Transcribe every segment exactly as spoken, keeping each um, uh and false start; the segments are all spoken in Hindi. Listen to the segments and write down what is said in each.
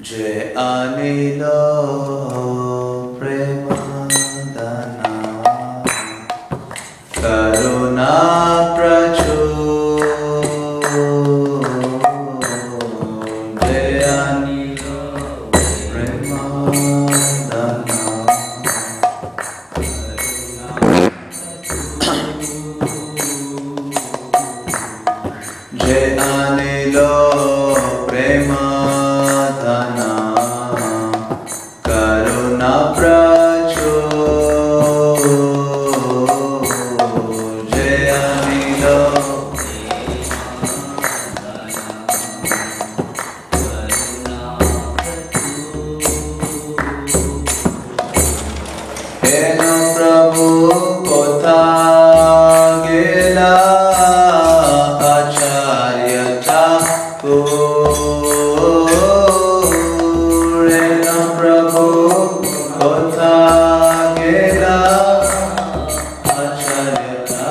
जय अनिल प्रेमदाना करुणा प्रचुर जय अनिल प्रेमदाना जय अनिल प्रेमदाना करुणा प्रचुर जय अनिल हेन प्रभु कोथा गेला आचार्य ठाकुर हेन प्रभु कोथा गेला आचार्य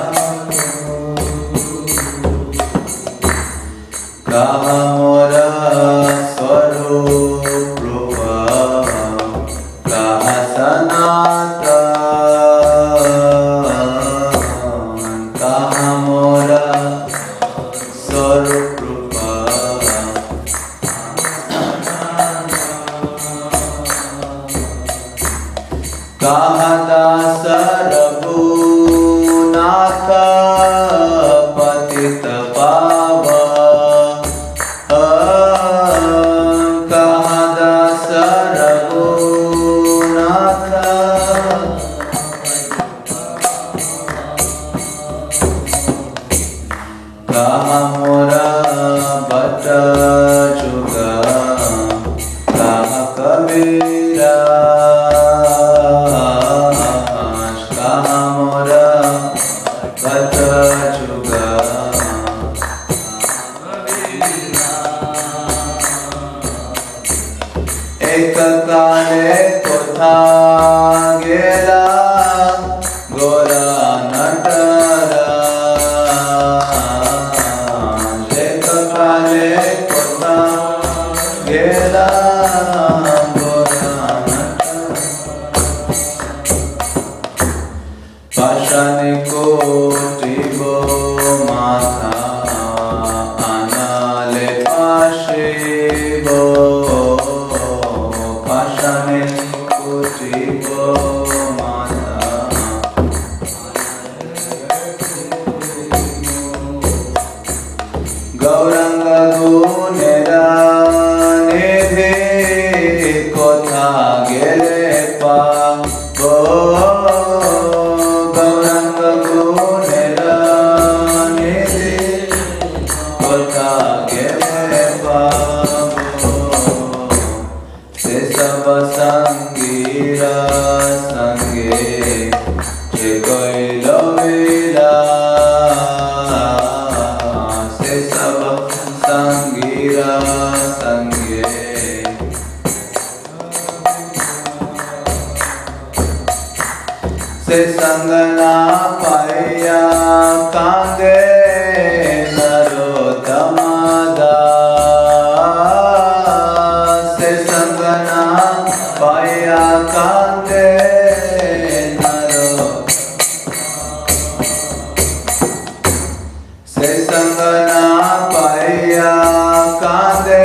ठाकुर कहा मोरा स्वरूप रूपा कहा सनातन कहा मोरा स्वरूप रूपा कहा दास रघुनाथ पतित पावन कहा दास रघुनाथ कहा मोरा बट जुगा कहा कबीरा कहा मोरा बट जुगा एक काले कोथा गेला गोरा नटराज एक काले कोथा गेला गोरा नटराज पाषाणी कोटिबो माथा आनाले पाशिबो पाषाणी कोटिबो माथा गौरंग गुणेरा निधि कोथा गेले पाबो गौरंग गुणेरा निधि कोथा गेले पाबो से सब संगीरा संगे जे कैल विलास से सब संगीरा संगे से संगना पाया कांदे नरोत्तम दास से संगना पाया कांदे नरो से संगना पाया कांदे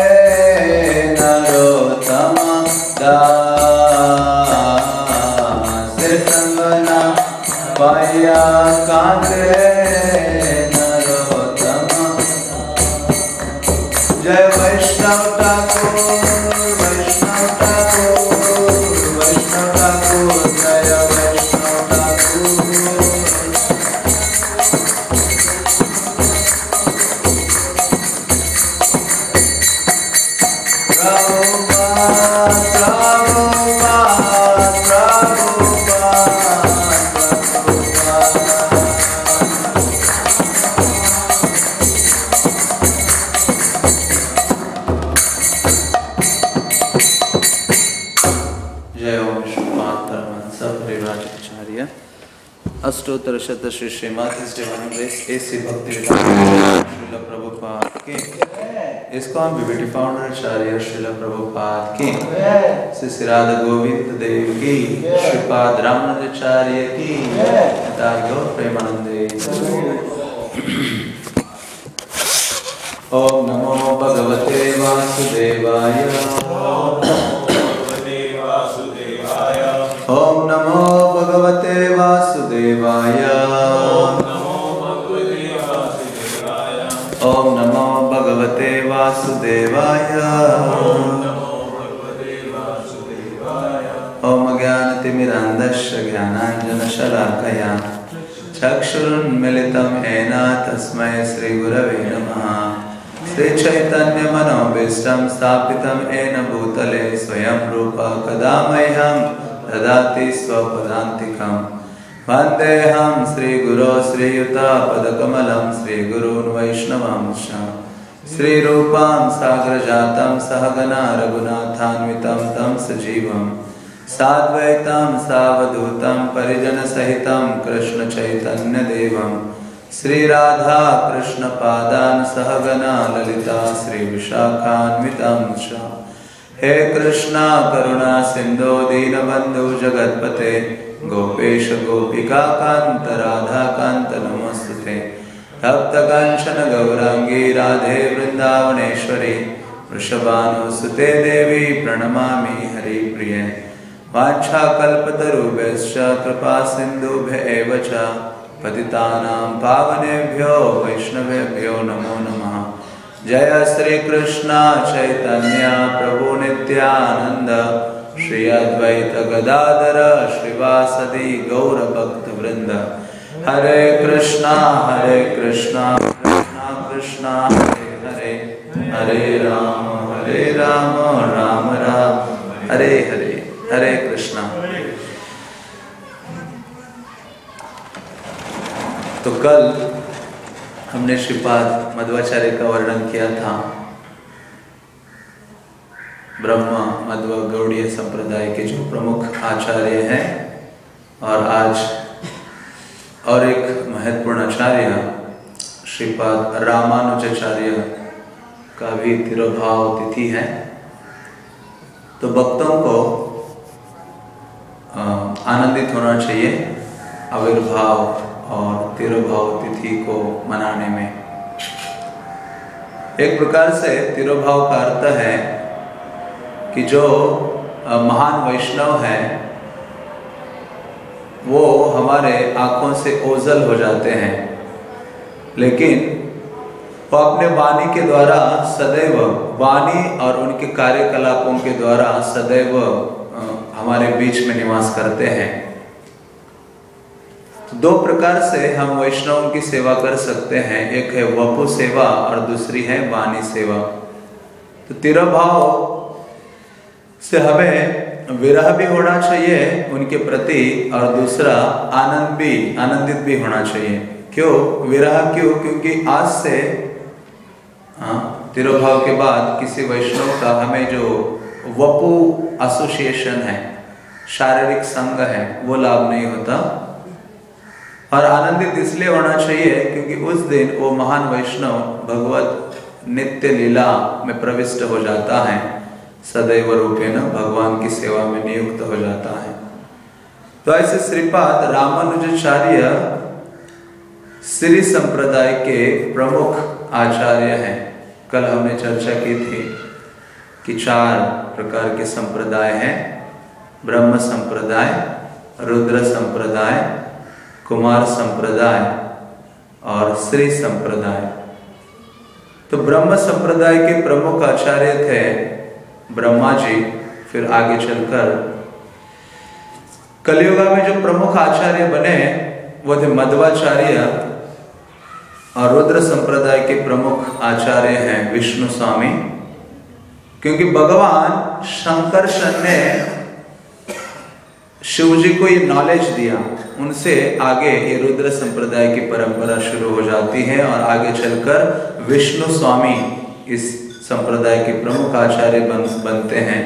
नरोत्तम दास से संगना पाया कांदे नरोत्तम जय वैष्णव ठाकुर वैष्णव ठाकुर वैष्णव ठाकुर जय वैष्णव ठाकुर प्रभुपाद प्रभुपाद प्रभुपाद जय ओम विष्णुपाद परमहंस परिव्राजकाचार्य अष्टोत्तर शत Shri Srimad divine grace A C Bhaktivedanta Srila Prabhupada के इसको हम बीबीटी फाउंडर आचार्य श्रील प्रभुपाद की, श्री श्री राधा गोविंद देव की, श्रीपाद रामानुजाचार्य की, गौर प्रेमानंदे। ओम नमो भगवते वासुदेवाय। ओम नमो भगवते वासुदेवाय। ओम नमो भगवते वासुदेवाय। ओम ज्ञानतिमिरान्धस्य ज्ञानाञ्जनशलाकया चक्षुरुन्मीलितं येन तस्मै श्रीगुरवे नमः। श्रीचैतन्यमनोभीष्टं स्थापितं येन भूतले स्वयं रूप कदा मह्यं ददाति स्वपदान्तिकम्। वन्देऽहं श्रीगुरो श्रीयुतापदकमलं श्रीगुरून् वैष्णवांश्च श्रीरूपां साग्रजातं सहगना रघुनाथान्वितं तं सजीवं साद्वैतं सावधूतं परिजनसहितं कृष्णचैतन्यदेवं श्रीराधा कृष्णपादान् सहगना ललिता श्रीविशाखान्वितं च। हे कृष्णा करुणा सिन्धो दीनबन्धु जगत्पते गोपेश गोपिका कांत राधा कांत नमोस्तुते। तप्त कांचन गौरांगी राधे वृंदावनेश्वरी वृषभानुसुते देवी प्रणमामि हरिप्रिये। वाञ्छाकल्पतरुभ्यश्च कृपा सिन्धुभ्य एव च पतितानां पावनेभ्यो वैष्णवेभ्यो नमो नमः। जय श्री कृष्ण चैतन्य प्रभु नित्यानंद श्री अद्वैत गदाधर श्रीवासदि गौर भक्त वृंद। हरे कृष्णा हरे कृष्णा कृष्णा कृष्णा हरे हरे हरे राम हरे राम राम राम हरे हरे हरे कृष्णा। तो कल हमने श्रीपाद मध्वाचार्य का वर्णन किया था, ब्रह्म मध्व गौड़ीय संप्रदाय के जो प्रमुख आचार्य हैं। और आज और एक महत्वपूर्ण आचार्य श्रीपाद रामानुजाचार्य का भी तिरोभाव तिथि है। तो भक्तों को आनंदित होना चाहिए आविर्भाव और तिरोभाव तिथि को मनाने में। एक प्रकार से तिरोभाव का अर्थ है कि जो महान वैष्णव हैं वो हमारे आंखों से ओझल हो जाते हैं, लेकिन वो अपने वाणी के द्वारा सदैव, वाणी और उनके कार्यकलापों के द्वारा सदैव हमारे बीच में निवास करते हैं। तो दो प्रकार से हम वैष्णवों की सेवा कर सकते हैं, एक है वपु सेवा और दूसरी है वाणी सेवा। तो तिरोभाव से हमें विरह भी होना चाहिए उनके प्रति, और दूसरा आनंद भी आनंदित भी होना चाहिए। क्यों विरह? क्यों? क्योंकि आज से हाँ, तिरोभाव के बाद किसी वैष्णव का हमें जो वपु एसोसिएशन है, शारीरिक संग है, वो लाभ नहीं होता। और आनंदित इसलिए होना चाहिए क्योंकि उस दिन वो महान वैष्णव भगवत नित्य लीला में प्रविष्ट हो जाता है, सदैव रूपेण भगवान की सेवा में नियुक्त हो जाता है। तो ऐसे श्रीपाद रामानुजाचार्य श्री संप्रदाय के प्रमुख आचार्य हैं। कल हमने चर्चा की थी कि चार प्रकार के संप्रदाय हैं, ब्रह्म संप्रदाय, रुद्र संप्रदाय, कुमार संप्रदाय और श्री संप्रदाय। तो ब्रह्म संप्रदाय के प्रमुख आचार्य थे ब्रह्मा जी। फिर आगे चलकर कलियुग में जो प्रमुख आचार्य बने वो थे मध्वाचार्य, और रुद्र संप्रदाय के प्रमुख आचार्य हैं विष्णु स्वामी। क्योंकि भगवान शंकरशन ने शिव जी को ये नॉलेज दिया, उनसे आगे ये रुद्र संप्रदाय की परंपरा शुरू हो जाती है और आगे चलकर विष्णु स्वामी इस संप्रदाय के प्रमुख आचार्य बन, बनते हैं।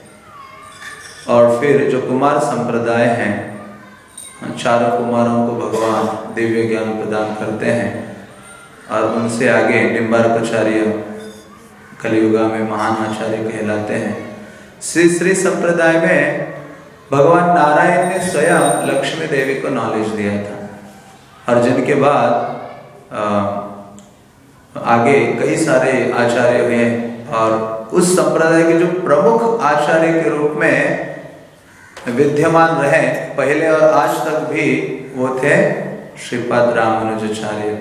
और फिर जो कुमार संप्रदाय हैं, चारों कुमारों को भगवान दिव्य ज्ञान प्रदान करते हैं, और उनसे आगे निम्बार्काचार्य कलियुगा में महान आचार्य कहलाते हैं। श्री श्री संप्रदाय में भगवान नारायण ने स्वयं लक्ष्मी देवी को नॉलेज दिया था, और जिनके बाद आ, आगे कई सारे आचार्य हुए, और उस संप्रदाय के जो प्रमुख आचार्य के रूप में विद्यमान रहे पहले और आज तक भी, वो थे श्रीपाद रामानुजाचार्य।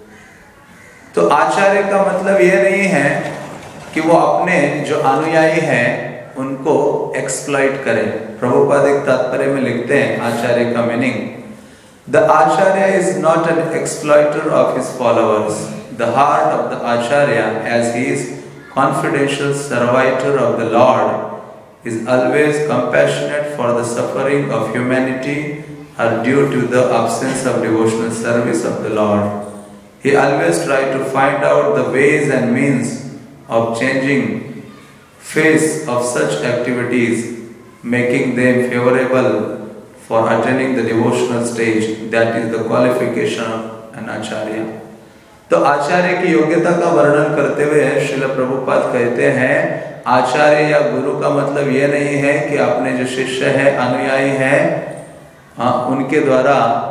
तो आचार्य का मतलब ये नहीं है कि वो अपने जो अनुयायी हैं उनको एक्सप्लॉइट करें। प्रभुपाद एक तात्पर्य में लिखते हैं आचार्य का meaning, the acharya is not an exploiter of his followers, the heart of the acharya as he is confidential servitor of the Lord is always compassionate for the suffering of humanity are due to the absence of devotional service of the Lord. He always tries to find out the ways and means of changing face of such activities, making them favorable for attaining the devotional stage. That is the qualification of an acharya. तो आचार्य की योग्यता का वर्णन करते हुए श्रील प्रभुपाद कहते हैं, आचार्य या गुरु का मतलब ये नहीं है कि अपने जो शिष्य है, अनुयायी हैं, हाँ, उनके द्वारा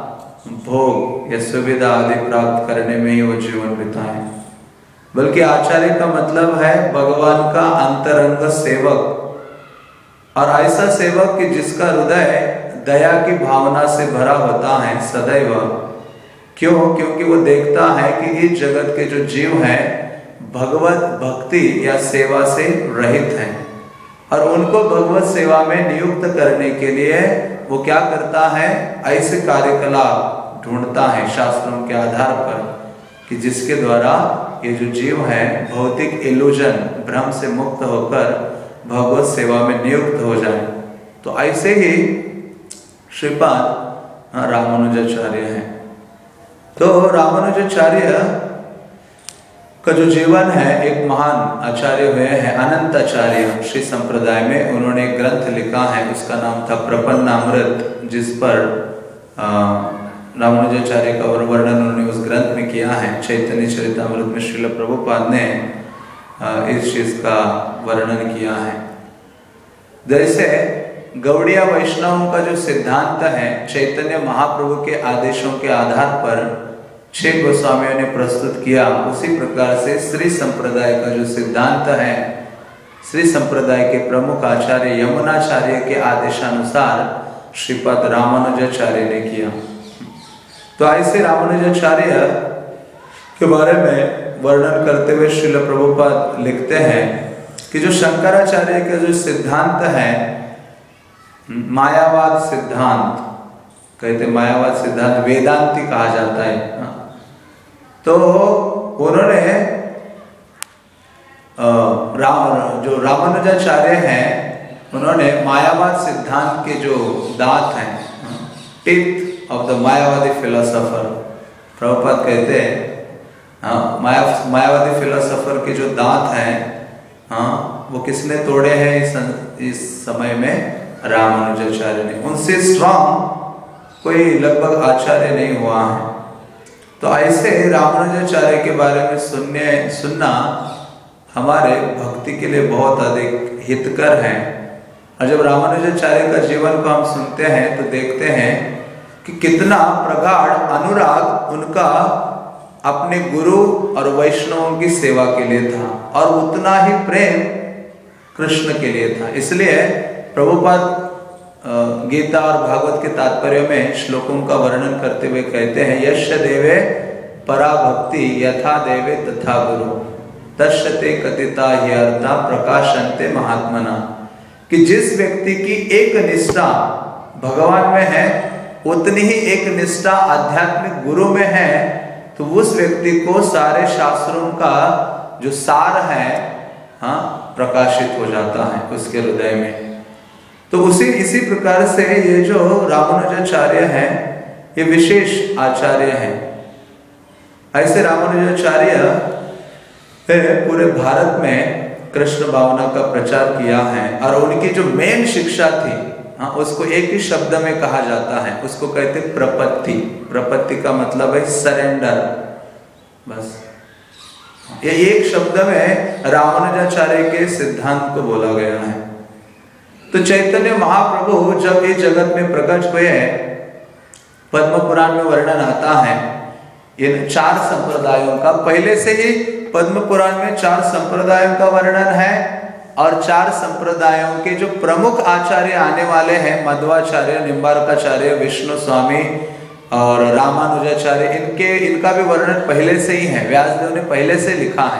भोग या सुविधा आदि प्राप्त करने में ही वो जीवन बिताएं, बल्कि आचार्य का मतलब है भगवान का अंतरंग सेवक, और ऐसा सेवक कि जिसका हृदय दया की भावना से भरा होता है सदैव। क्यों? क्योंकि वो देखता है कि इस जगत के जो जीव हैं भगवत भक्ति या सेवा से रहित हैं, और उनको भगवत सेवा में नियुक्त करने के लिए वो क्या करता है, ऐसे कार्यकलाप ढूंढता है शास्त्रों के आधार पर कि जिसके द्वारा ये जो जीव है भौतिक इल्यूजन भ्रम से मुक्त होकर भगवत सेवा में नियुक्त हो जाए। तो ऐसे ही श्रीपाद रामानुजाचार्य हैं। तो रामानुजाचार्य का जो जीवन है, एक महान आचार्य हुए हैं अनंत आचार्य श्री संप्रदाय में। उन्होंने एक ग्रंथ लिखा है, उसका नाम था प्रपन्नामृत, जिस पर रामानुजाचार्य का वर्णन उन्होंने उस ग्रंथ में किया है। चैतन्य चरितामृत में श्रील प्रभुपाद ने इस चीज का वर्णन किया है। जैसे गौड़िया वैष्णवों का जो सिद्धांत है, चैतन्य महाप्रभु के आदेशों के आधार पर छह गोस्वामियों ने प्रस्तुत किया, उसी प्रकार से श्री संप्रदाय का जो सिद्धांत है, श्री संप्रदाय के प्रमुख आचार्य यमुनाचार्य के आदेशानुसार श्रीपाद रामानुजाचार्य ने किया। तो ऐसे रामानुजाचार्य के बारे में वर्णन करते हुए श्रील प्रभुपाद लिखते हैं कि जो शंकराचार्य का जो सिद्धांत है, मायावाद सिद्धांत कहते, मायावाद सिद्धांत वेदांती कहा जाता है। तो उन्होंने राम जो रामानुजाचार्य हैं, उन्होंने मायावाद सिद्धांत के जो दांत हैं, teeth of the Mayavadi philosopher, Prabhupada कहते हैं हाँ, माया मायावादी फिलोसोफर के जो दांत हैं, हाँ, वो किसने तोड़े हैं इस, इस समय में? रामानुजाचार्य ने। उनसे स्ट्रॉन्ग कोई लगभग आचार्य नहीं हुआ है। तो ऐसे रामानुजाचार्य के बारे में सुनने सुनना हमारे भक्ति के लिए बहुत अधिक हितकर है। और जब रामानुजाचार्य का जीवन को हम सुनते हैं तो देखते हैं कि कितना प्रगाढ़ अनुराग उनका अपने गुरु और वैष्णवों की सेवा के लिए था, और उतना ही प्रेम कृष्ण के लिए था। इसलिए प्रभुपाद गीता और भागवत के तात्पर्य में श्लोकों का वर्णन करते हुए कहते हैं, यश देवे परा भक्ति यथा देवे तथा गुरु तस्यते कथिता ह्यर्था प्रकाशन्ते महात्मना, कि जिस व्यक्ति की एक निष्ठा भगवान में है उतनी ही एक निष्ठा आध्यात्मिक गुरु में है, तो उस व्यक्ति को सारे शास्त्रों का जो सार है हाँ प्रकाशित हो जाता है उसके हृदय में। तो उसी इसी प्रकार से ये जो रामानुजाचार्य हैं, ये विशेष आचार्य हैं। ऐसे रामानुजाचार्य पूरे भारत में कृष्ण भावना का प्रचार किया है, और उनकी जो मेन शिक्षा थी हाँ, उसको एक ही शब्द में कहा जाता है, उसको कहते प्रपत्ति। प्रपत्ति का मतलब है सरेंडर, बस ये एक शब्द में रामानुजाचार्य के सिद्धांत को बोला गया है। तो चैतन्य महाप्रभु जब इस जगत में प्रकट हुए, पद्म पुराण में वर्णन आता है इन चार संप्रदायों का। पहले से ही पद्म पुराण में चार संप्रदायों का वर्णन है, और चार संप्रदायों के जो प्रमुख आचार्य आने वाले हैं, मध्वाचार्य, निम्बार्काचार्य, विष्णु स्वामी और रामानुजाचार्य, इनके इनका भी वर्णन पहले से ही है, व्यासदेव ने पहले से लिखा है।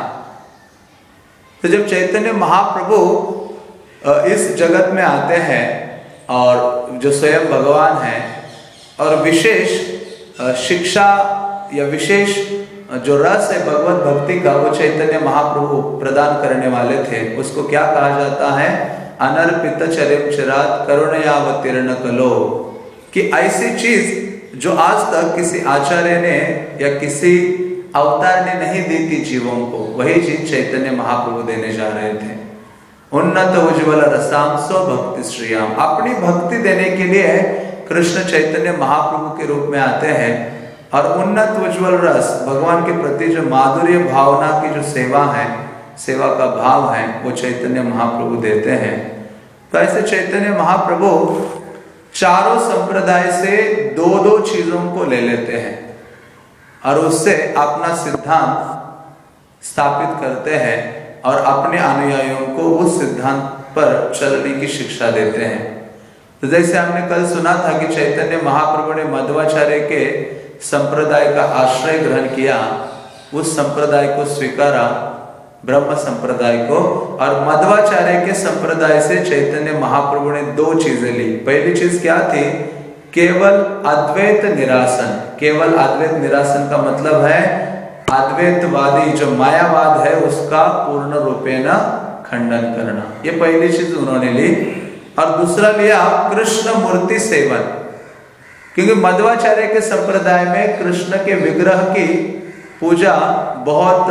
तो जब चैतन्य महाप्रभु इस जगत में आते हैं, और जो स्वयं भगवान हैं, और विशेष शिक्षा या विशेष जो रस है भगवत भक्ति का, वो चैतन्य महाप्रभु प्रदान करने वाले थे। उसको क्या कहा जाता है? अनर्पित चरिम चिरात करुणयावतीर्ण कलो, कि ऐसी चीज जो आज तक किसी आचार्य ने या किसी अवतार ने नहीं दी थी जीवों को, वही चीज चैतन्य महाप्रभु देने जा रहे थे। उन्नत उज्ज्वल रसाम स्व भक्ति श्रियाम, अपनी भक्ति देने के लिए कृष्ण चैतन्य महाप्रभु के रूप में आते हैं, और उन्नत उज्ज्वल रस, भगवान के प्रति जो माधुर्य भावना की जो सेवा है, सेवा का भाव है, वो चैतन्य महाप्रभु देते हैं। तो ऐसे चैतन्य महाप्रभु चारों संप्रदाय से दो दो चीजों को ले लेते हैं, और उससे अपना सिद्धांत स्थापित करते हैं, और अपने अनुयायियों को उस सिद्धांत पर चलने की शिक्षा देते हैं। तो जैसे हमने कल सुना था कि चैतन्य महाप्रभु ने मध्वाचार्य के संप्रदाय का आश्रय ग्रहण किया, उस संप्रदाय को स्वीकारा, ब्रह्म संप्रदाय को, और मध्वाचार्य के संप्रदाय से चैतन्य महाप्रभु ने दो चीजें ली। पहली चीज क्या थी? केवल अद्वैत निरासन। केवल अद्वैत निरासन का मतलब है अद्वैतवादी जो मायावाद है उसका पूर्ण रूपेण खंडन करना, ये पहली चीज उन्होंने ली। और दूसरा लिया कृष्ण मूर्ति सेवन, क्योंकि मध्वाचार्य के संप्रदाय में कृष्ण के विग्रह की पूजा बहुत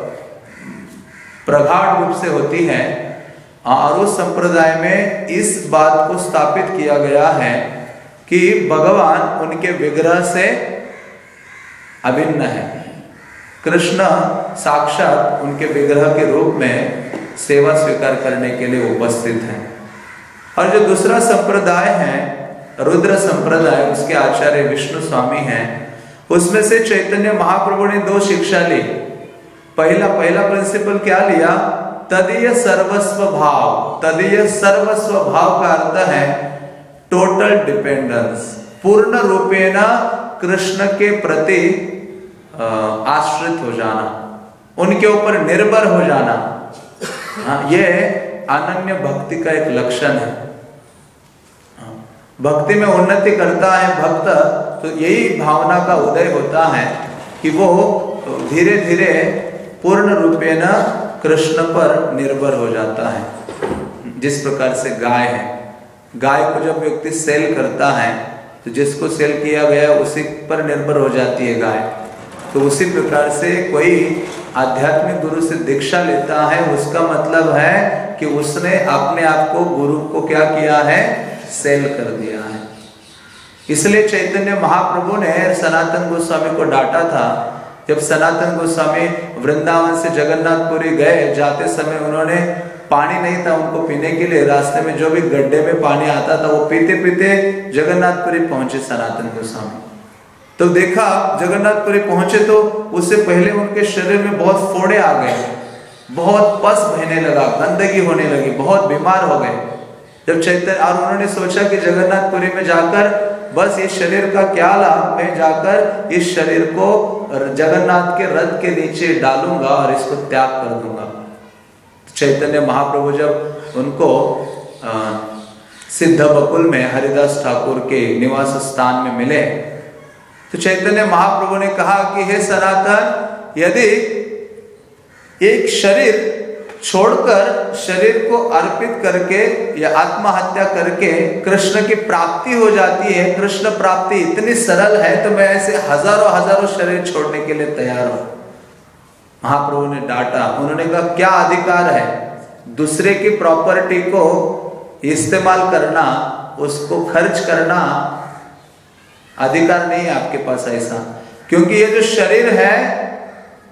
प्रगाढ़ रूप से होती है, और उस संप्रदाय में इस बात को स्थापित किया गया है कि भगवान उनके विग्रह से अभिन्न है। कृष्ण साक्षात उनके विग्रह के रूप में सेवा स्वीकार करने के लिए उपस्थित है। और जो दूसरा संप्रदाय है रुद्र संप्रदाय, उसके आचार्य विष्णु स्वामी हैं। उसमें से चैतन्य महाप्रभु ने दो शिक्षा ली। पहला पहला प्रिंसिपल क्या लिया? तदीय सर्वस्व भाव। तदीय सर्वस्व भाव का अर्थ है टोटल डिपेंडेंस, पूर्ण रूपेण कृष्ण के प्रति आश्रित हो जाना, उनके ऊपर निर्भर हो जाना। हाँ, ये अनन्य भक्ति का एक लक्षण है। भक्ति में उन्नति करता है भक्त, तो यही भावना का उदय होता है कि वो धीरे धीरे पूर्ण रूपेण कृष्ण पर निर्भर हो जाता है। जिस प्रकार से गाय है, गाय को जब व्यक्ति सेल करता है तो जिसको सेल किया गया उसी पर निर्भर हो जाती है गाय। तो उसी प्रकार से कोई आध्यात्मिक गुरु से दीक्षा लेता है, उसका मतलब है कि उसने अपने आप को गुरु को क्या किया है? सेल कर दिया है। इसलिए चैतन्य महाप्रभु ने सनातन गोस्वामी को डांटा था। जब सनातन गोस्वामी वृंदावन से जगन्नाथपुरी गए, जाते समय उन्होंने पानी नहीं था उनको पीने के लिए, रास्ते में जो भी गड्ढे में पानी आता था वो पीते पीते जगन्नाथपुरी पहुंचे सनातन गोस्वामी। तो देखा जगन्नाथपुरी पहुंचे तो उससे पहले उनके शरीर में बहुत फोड़े आ गए, बहुत पस बहने लगा, गंदगी होने लगी, बहुत बीमार हो गए। जब चैतन्य और उन्होंने सोचा कि जगन्नाथपुरी में जाकर बस इस शरीर का क्या लाभ, मैं जाकर इस शरीर को जगन्नाथ के रथ के नीचे डालूंगा और इसको त्याग कर दूंगा। चैतन्य महाप्रभु जब उनको आ, सिद्ध बकुल में हरिदास ठाकुर के निवास स्थान में मिले तो चैतन्य महाप्रभु ने कहा कि हे सनातन, यदि एक शरीर छोड़कर शरीर को अर्पित करके या आत्महत्या करके कृष्ण की प्राप्ति हो जाती है, कृष्ण प्राप्ति इतनी सरल है, तो मैं ऐसे हजारों हजारों शरीर छोड़ने के लिए तैयार हूं। महाप्रभु ने डांटा। उन्होंने कहा क्या अधिकार है दूसरे की प्रॉपर्टी को इस्तेमाल करना, उसको खर्च करना? अधिकार नहीं है आपके पास ऐसा, क्योंकि ये जो शरीर है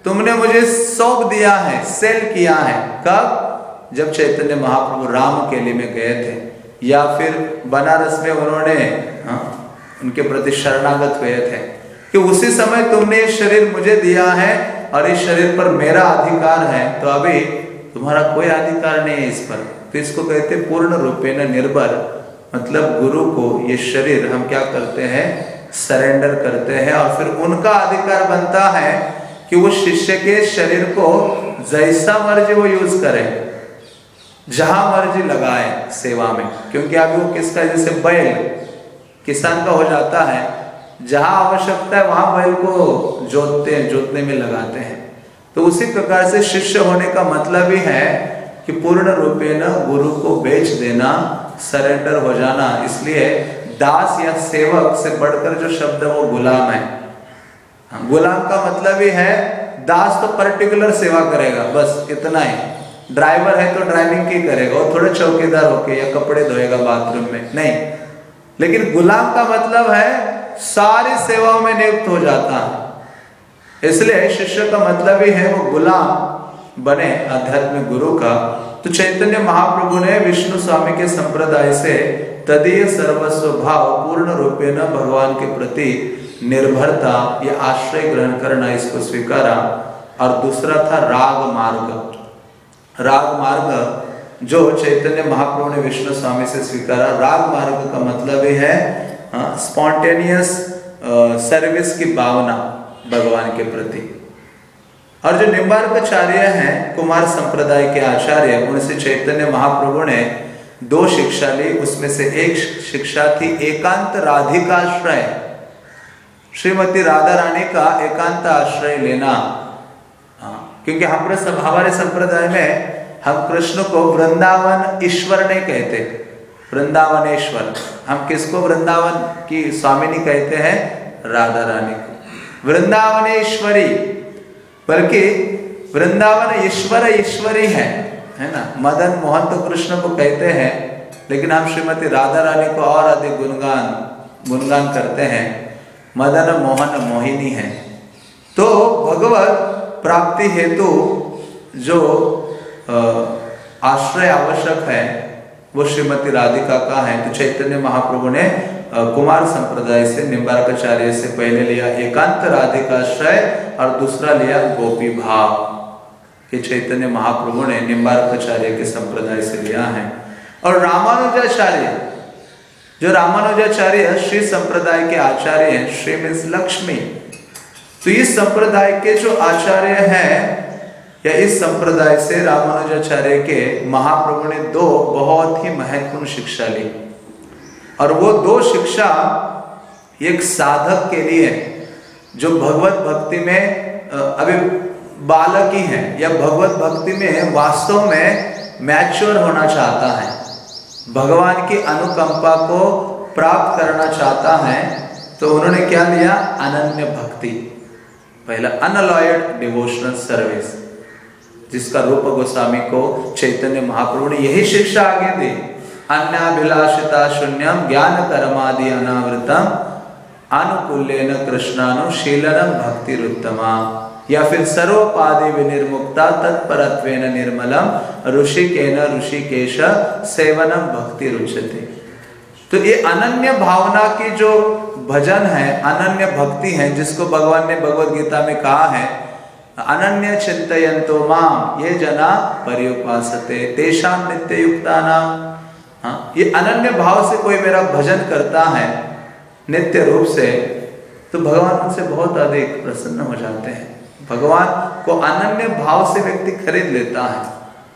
तुमने मुझे सौंप दिया है, सेल किया है। कब? जब चैतन्य महाप्रभु राम केली में गए थे, या फिर बनारस में उन्होंने हाँ, उनके प्रति शरणागत हुए थे, कि उसी समय तुमने ये शरीर मुझे दिया है और इस शरीर पर मेरा अधिकार है, तो अभी तुम्हारा कोई अधिकार नहीं है इस पर। तो इसको कहते पूर्ण रूपेण निर्भर, मतलब गुरु को ये शरीर हम क्या करते हैं, सरेंडर करते हैं, और फिर उनका अधिकार बनता है कि वो शिष्य के शरीर को जैसा मर्जी वो यूज करे, जहां मर्जी लगाए सेवा में। क्योंकि अभी वो किसका, जैसे बैल किसान का हो जाता है, जहां आवश्यकता है वहां बैल को जोतते हैं, जोतने में लगाते हैं। तो उसी प्रकार से शिष्य होने का मतलब ही है कि पूर्ण रूपेण गुरु को बेच देना, सरेंडर हो जाना। इसलिए दास या सेवक से बढ़कर जो शब्द है वो गुलाम है। गुलाम का मतलब ही है, दास तो पर्टिकुलर सेवा करेगा, बस इतना ही। ड्राइवर है तो ड्राइविंग की करेगा, वो थोड़ा चौकीदार होके या कपड़े धोएगा बाथरूम में, नहीं। लेकिन गुलाम का मतलब है सारी सेवाओं में नियुक्त हो जाता है। इसलिए शिष्य का मतलब ही है वो गुलाम बने आध्यात्मिक गुरु का। तो चैतन्य महाप्रभु ने विष्णु स्वामी के संप्रदाय से तदीय सर्वस्व भाव, पूर्ण रूपेण भगवान के प्रति निर्भरता या आश्रय ग्रहण करना, इसको स्वीकारा। और दूसरा था राग मार्ग। राग मार्ग जो चैतन्य महाप्रभु ने विष्णु स्वामी से स्वीकारा, राग मार्ग का मतलब ही है स्पॉन्टेनियस सर्विस की भावना भगवान के प्रति। और जो निम्बार्काचार्य हैं, कुमार संप्रदाय के आचार्य, उनसे चैतन्य महाप्रभु ने दो शिक्षा ली। उसमें से एक शिक्षा थी एकांत राधिकाश्रय, श्रीमती राधा रानी का एकांत आश्रय लेना। क्योंकि हम हमारे संप्रदाय में हम कृष्ण को वृंदावन ईश्वर नहीं कहते, वृंदावनेश्वर। हम किसको वृंदावन की स्वामिनी कहते हैं? राधा रानी को वृंदावनेश्वरी, बल्कि वृंदावन ईश्वर ईश्वरी है, है ना। मदन मोहन तो कृष्ण को कहते हैं, लेकिन हम श्रीमती राधा रानी को और अधिक गुणगान गुणगान करते हैं। मदन मोहन मोहिनी है। तो भगवत प्राप्ति हेतु जो आश्रय आवश्यक है वो श्रीमती राधिका का है। तो चैतन्य महाप्रभु ने कुमार संप्रदाय से, निम्बार्काचार्य से पहले लिया एकांत राधिकाश्रय और दूसरा लिया गोपी भाव। ये चैतन्य महाप्रभु ने निम्बार्काचार्य के संप्रदाय से लिया है। और रामानुजाचार्य, जो रामानुजाचार्य श्री संप्रदाय के आचार्य हैं, श्री मीन्स लक्ष्मी। तो इस संप्रदाय के जो आचार्य हैं, या इस संप्रदाय से रामानुजाचार्य के महाप्रभु ने दो बहुत ही महत्वपूर्ण शिक्षा ली। और वो दो शिक्षा एक साधक के लिए, जो भगवत भक्ति में अभी बालक ही है, या भगवत भक्ति में वास्तव में मैच्योर होना चाहता है, भगवान की अनुकंपा को प्राप्त करना चाहता है, तो उन्होंने क्या लिया? अनन्य भक्ति। पहला अनलॉयड डिवोशनल सर्विस, जिसका रूप गोस्वामी को चैतन्य महाप्रभु ने यही शिक्षा आगे दी। अन्याभिलाषिता शून्यम ज्ञान कर्मादि अनावृतम अनुकूल्येन कृष्णानुशीलनम भक्तिरुत्तमा, या फिर सर्वपादि विनिर्मुक्ता तत्परत्वेन निर्मलम ऋषिकेन ऋषिकेश सेवनम भक्ति रुच्यते। तो ये अनन्य भावना की जो भजन है, अनन्य भक्ति है, जिसको भगवान ने भगवद गीता में कहा है, अनन्य चिंतयन्तो माम ये जना पर्युपासते तेषां नित्य युक्तानाम। हाँ, ये अनन्य भाव से कोई मेरा भजन करता है नित्य रूप से, तो भगवान उनसे बहुत अधिक प्रसन्न हो जाते हैं। भगवान को अनन्य भाव से व्यक्ति खरीद लेता है।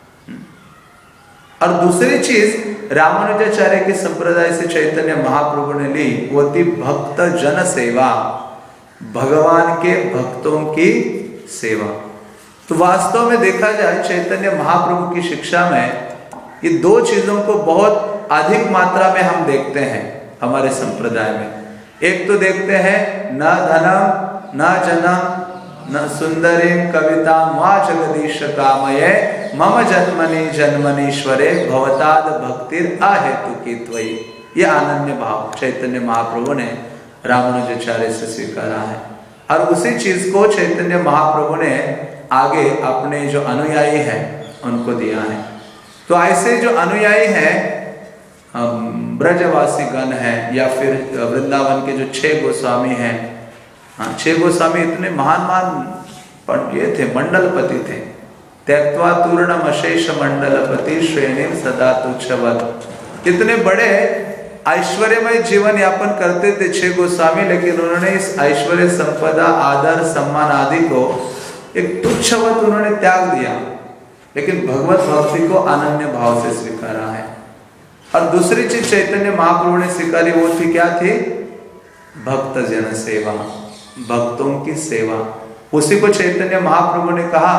और दूसरी चीज रामानुजाचार्य के संप्रदाय से चैतन्य महाप्रभु ने ली, वो थी भक्त जन सेवा, भगवान के भक्तों की सेवा। तो वास्तव में देखा जाए चैतन्य महाप्रभु की शिक्षा में ये दो चीजों को बहुत अधिक मात्रा में हम देखते हैं हमारे संप्रदाय में। एक तो देखते हैं न धनम न जनम न सुंदरी कविता मा जगदीश कामये मम जन्मनि जन्मनीश्वरे भवताद भक्तिर अहेतु की त्वयि। ये अनन्य भाव चैतन्य महाप्रभु ने रामानुजाचार्य से स्वीकारा है। और उसी चीज को चैतन्य महाप्रभु ने आगे अपने जो अनुयायी हैं उनको दिया है। तो ऐसे जो अनुयायी हैं, ब्रजवासी गण हैं, या फिर वृंदावन के जो छह गोस्वामी हैं, हाँ छह गोस्वामी इतने महान महान ये थे, मंडलपति थे। त्यक्त्वा तूर्णम अशेष मंडलपति श्रेणीम सदा तुच्छवत्, इतने बड़े ऐश्वर्यमय जीवन यापन करते थे छह गोस्वामी, लेकिन उन्होंने इस ऐश्वर्य संपदा आदर सम्मान आदि को एक तुच्छवत उन्होंने त्याग दिया, लेकिन भगवत भक्ति को अनन्य भाव से स्वीकारा है। और दूसरी चीज चैतन्य महाप्रभु ने स्वीकारी, वो थी क्या थी? भक्त जन सेवा, भक्तों की सेवा। उसी को चैतन्य महाप्रभु ने कहा,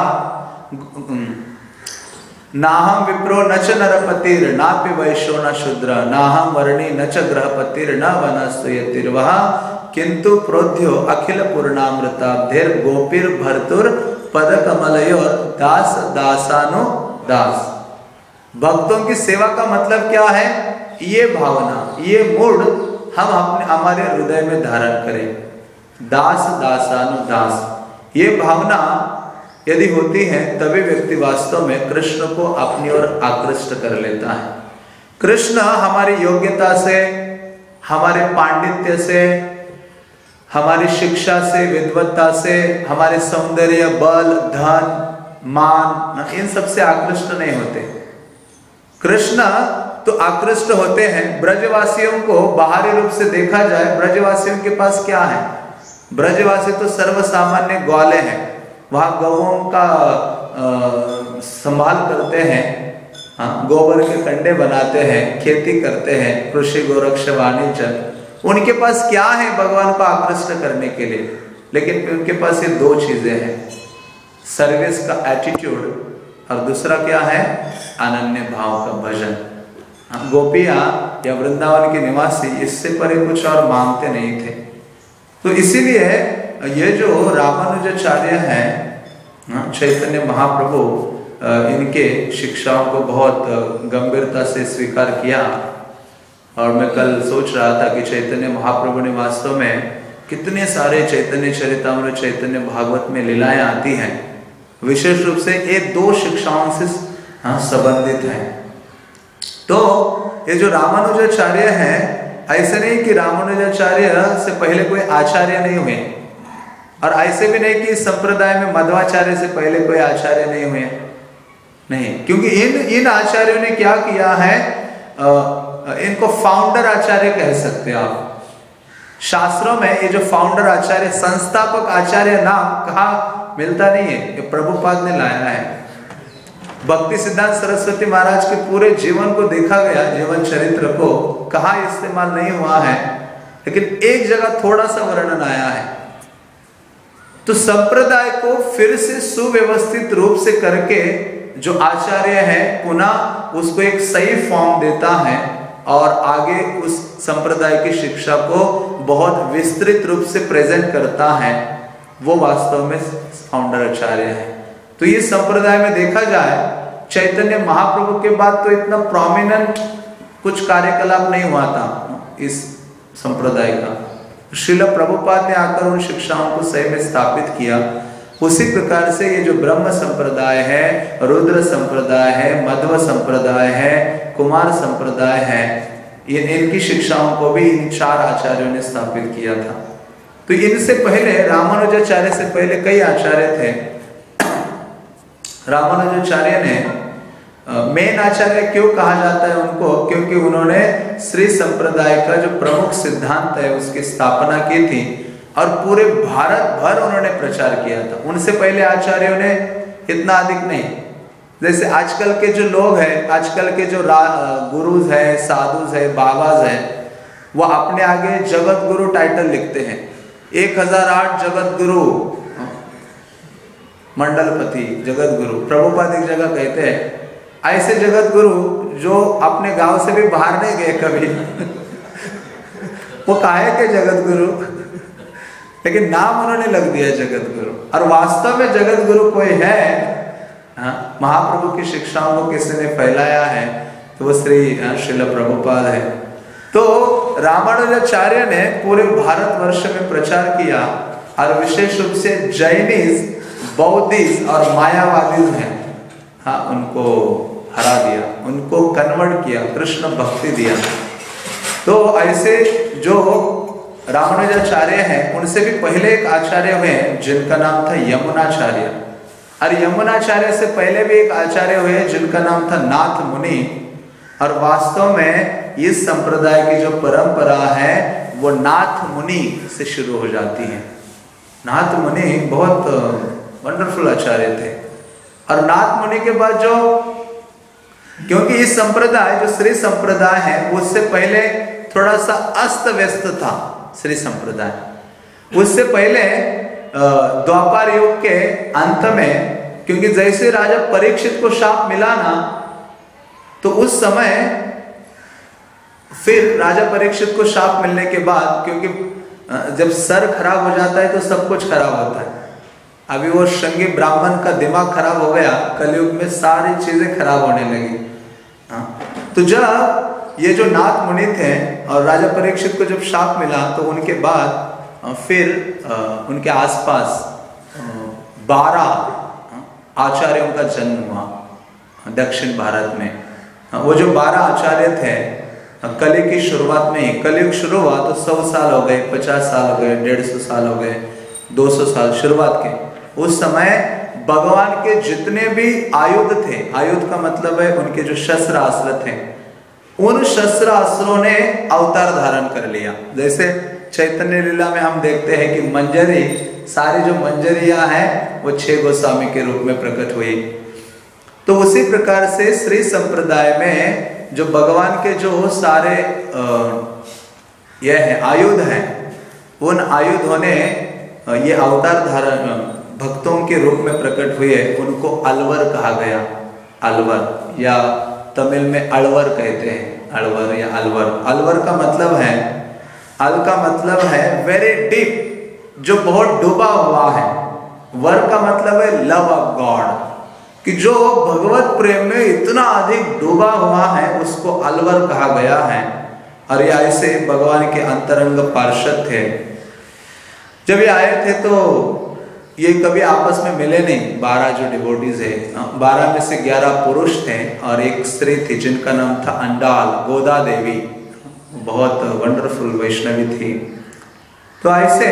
नाहम विप्रो न च नरपतिर नापि वैश्यो न शूद्र नाहम वर्णी न च ग्रहपतिर न वनस्तु यतिर्वः किंतु प्रोध्यो अखिल पूर्णामृताब्धेर गोपीर भर्तुर पद कमलयोर दास दासानो दास। भक्तों की सेवा का मतलब क्या है? ये भावना, ये मूड हम अपने हमारे हृदय में धारण करें। दास दासानु दास, ये भावना यदि होती है तभी व्यक्ति वास्तव में कृष्ण को अपनी ओर आकृष्ट कर लेता है। कृष्ण हमारी योग्यता से, हमारे पांडित्य से, हमारी शिक्षा से, विद्वत्ता से, हमारे सौंदर्य, बल, धन, मान, इन सब से आकृष्ट नहीं होते। कृष्ण तो आकृष्ट होते हैं ब्रजवासियों को बाहरी रूप से देखा जाए, ब्रजवासियों के पास क्या है? ब्रजवासी तो सर्वसामान्य ग्वाले हैं, वहाँ गौओं का संभाल करते हैं, हाँ, गोबर के कंडे बनाते हैं, खेती करते हैं, कृषि गोरक्ष वाणिज्य, उनके पास क्या है भगवान को आकृष्ट करने के लिए? लेकिन उनके पास ये दो चीजें हैं, सर्विस का एटीट्यूड, और दूसरा क्या है? अनन्य भाव का भजन। हाँ, गोपियां या वृंदावन के निवासी इससे परे कुछ और मांगते नहीं थे। तो इसीलिए ये जो रामानुजाचार्य हैं, चैतन्य महाप्रभु इनके शिक्षाओं को बहुत गंभीरता से स्वीकार किया। और मैं कल सोच रहा था कि चैतन्य महाप्रभु ने वास्तव में कितने सारे चैतन्य चरितामृत, चैतन्य भागवत में लीलाएं आती हैं, विशेष रूप से ये दो शिक्षाओं से हाँ संबंधित हैं। तो ये जो रामानुजाचार्य हैं, ऐसे नहीं कि रामानुजाचार्य से पहले कोई आचार्य नहीं हुए, और ऐसे भी नहीं कि संप्रदाय में मध्वाचार्य से पहले कोई आचार्य नहीं हुए, नहीं, क्योंकि इन इन आचार्यों ने क्या किया है, आ, इनको फाउंडर आचार्य कह सकते हैं आप। शास्त्रों में ये जो फाउंडर आचार्य, संस्थापक आचार्य नाम कहा मिलता नहीं है, ये प्रभुपाद ने लाया है। भक्ति सिद्धांत सरस्वती महाराज के पूरे जीवन को देखा गया, जीवन चरित्र को कहा इस्तेमाल नहीं हुआ है, लेकिन एक जगह थोड़ा सा वर्णन आया है। तो संप्रदाय को फिर से सुव्यवस्थित रूप से करके जो आचार्य है पुनः उसको एक सही फॉर्म देता है और आगे उस संप्रदाय की शिक्षा को बहुत विस्तृत रूप से प्रेजेंट करता है, वो वास्तव में फाउंडर आचार्य है। तो ये संप्रदाय में देखा जाए, चैतन्य महाप्रभु के बाद तो इतना प्रोमिनेंट कुछ कार्यकलाप नहीं हुआ था इस संप्रदाय का। श्रील प्रभुपाद ने आकर उन शिक्षाओं को सही में स्थापित किया। उसी प्रकार से ये जो ब्रह्म संप्रदाय है, रुद्र संप्रदाय है, मध्व संप्रदाय है, कुमार संप्रदाय है, ये इनकी शिक्षाओं को भी इन चार आचार्यों ने स्थापित किया था। तो इनसे पहले रामानुजाचार्य से पहले कई आचार्य थे। रामानुजाचार्य ने मेन आचार्य क्यों कहा जाता है उनको? क्योंकि उन्होंने श्री संप्रदाय का जो प्रमुख सिद्धांत है उसकी स्थापना की थी और पूरे भारत भर उन्होंने प्रचार किया था। उनसे पहले आचार्यों ने इतना अधिक नहीं। जैसे आजकल के जो लोग हैं, आजकल के जो गुरुज है, साधुज है, बाबाज है, वो अपने आगे जगत गुरु टाइटल लिखते हैं। एक हजार आठ जगत गुरु, मंडलपति, जगत गुरु। प्रभुपाद एक जगह कहते हैं ऐसे जगत गुरु जो अपने गांव से भी बाहर नहीं गए कभी वो काहे के जगत गुरु, लेकिन नाम उन्होंने लग दिया जगत गुरु। और वास्तव में जगत गुरु कोई है, हाँ, महाप्रभु की शिक्षाओं को किसी ने फैलाया है तो वो श्री श्रील प्रभुपाद है। तो रामानुजाचार्य ने पूरे भारतवर्ष में प्रचार किया और विशेष रूप से जैनिज, बौद्धिस्ट और मायावादी हैं, हाँ, उनको हरा दिया, उनको कन्वर्ट किया, कृष्ण भक्ति दिया। तो ऐसे जो रामानुजाचार्य हैं, उनसे भी पहले एक आचार्य हुए जिनका नाम था यमुनाचार्य, और यमुनाचार्य से पहले भी एक आचार्य हुए जिनका नाम था नाथ मुनि। और वास्तव में इस संप्रदाय की जो परंपरा है वो नाथ मुनि से शुरू हो जाती है। नाथ मुनि बहुत वंडरफुल आचार्य थे। और नाथ मुनि के बाद जो, क्योंकि इस संप्रदाय जो श्री संप्रदाय है उससे पहले थोड़ा सा अस्त व्यस्त था श्री संप्रदाय। उससे पहले द्वापर युग के अंत में, क्योंकि जैसे राजा परीक्षित को शाप मिला ना, तो उस समय फिर राजा परीक्षित को शाप मिलने के बाद, क्योंकि जब सर खराब हो जाता है तो सब कुछ खराब होता है। अभी वो श्रृंगी ब्राह्मण का दिमाग खराब हो गया, कलयुग में सारी चीजें खराब होने लगी। तो जब ये जो नाथ मुनि थे और राजा परीक्षित को जब शाप मिला, तो उनके बाद फिर उनके आसपास बारह आचार्यों का जन्म हुआ दक्षिण भारत में। वो जो बारह आचार्य थे, कलयुग की शुरुआत में ही, कलयुग शुरू हुआ तो सौ साल हो गए, पचास साल हो गए, डेढ़ सौ साल हो गए, दो सौ साल शुरुआत के। उस समय भगवान के जितने भी आयुध थे, आयुध का मतलब है उनके जो शस्त्र अस्त्र थे, उन शस्त्र अस्त्रों ने अवतार धारण कर लिया। जैसे चैतन्य लीला में हम देखते हैं कि मंजरी, सारी जो मंजरियां हैं वो छह गोस्वामी के रूप में प्रकट हुई। तो उसी प्रकार से श्री संप्रदाय में जो भगवान के जो सारे यह है आयुध हैं, उन आयुधों ने ये अवतार धारण भक्तों के रूप में प्रकट हुए, उनको अलवर कहा गया। अलवर या तमिल में अलवर कहते हैं, अलवर या अलवर। अलवर का मतलब है, अल का मतलब है वेरी डीप, जो बहुत डूबा हुआ है। वर का मतलब है लव ऑफ गॉड, कि जो भगवत प्रेम में इतना अधिक डूबा हुआ है उसको अलवर कहा गया है। और ये ऐसे भगवान के अंतरंग पार्षद थे। जब ये आए थे तो ये कभी आपस में मिले नहीं। बारह जो डिवोटीज है, बारह में से ग्यारह पुरुष थे और एक स्त्री थी जिनका नाम था अंडाल, गोदा देवी, बहुत वंडरफुल वैष्णवी थी। तो ऐसे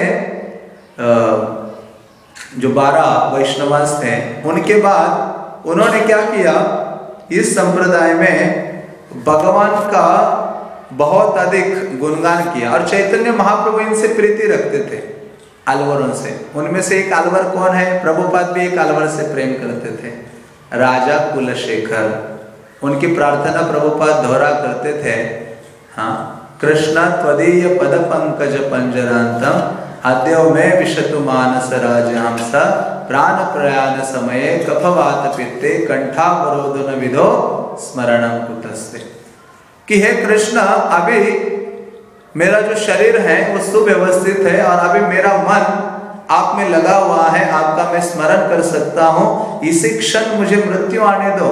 जो बारह वैष्णवास थे, उनके बाद उन्होंने क्या किया, इस संप्रदाय में भगवान का बहुत अधिक गुणगान किया। और चैतन्य महाप्रभु इनसे प्रीति रखते थे, अलवरों से। उनमें से एक अलवर कौन है, प्रभुपाद भी एक अलवर से प्रेम करते थे, राजा कुलशेखर। उनकी प्रार्थना प्रभुपाद दोहरा करते थे, हाँ, कृष्ण त्वदीय पद पंकज पंजरांतम अद्यो में विशतु मानस राजहंस प्राण प्रयाण समये कफवात पित्ते कंठावरोधन विदो स्मरणम कुतस्ते। कि हे कृष्ण, अभी मेरा जो शरीर है वो सुव्यवस्थित है और अभी मेरा मन आप में लगा हुआ है, आपका मैं स्मरण कर सकता हूँ, इसी क्षण मुझे मृत्यु आने दो।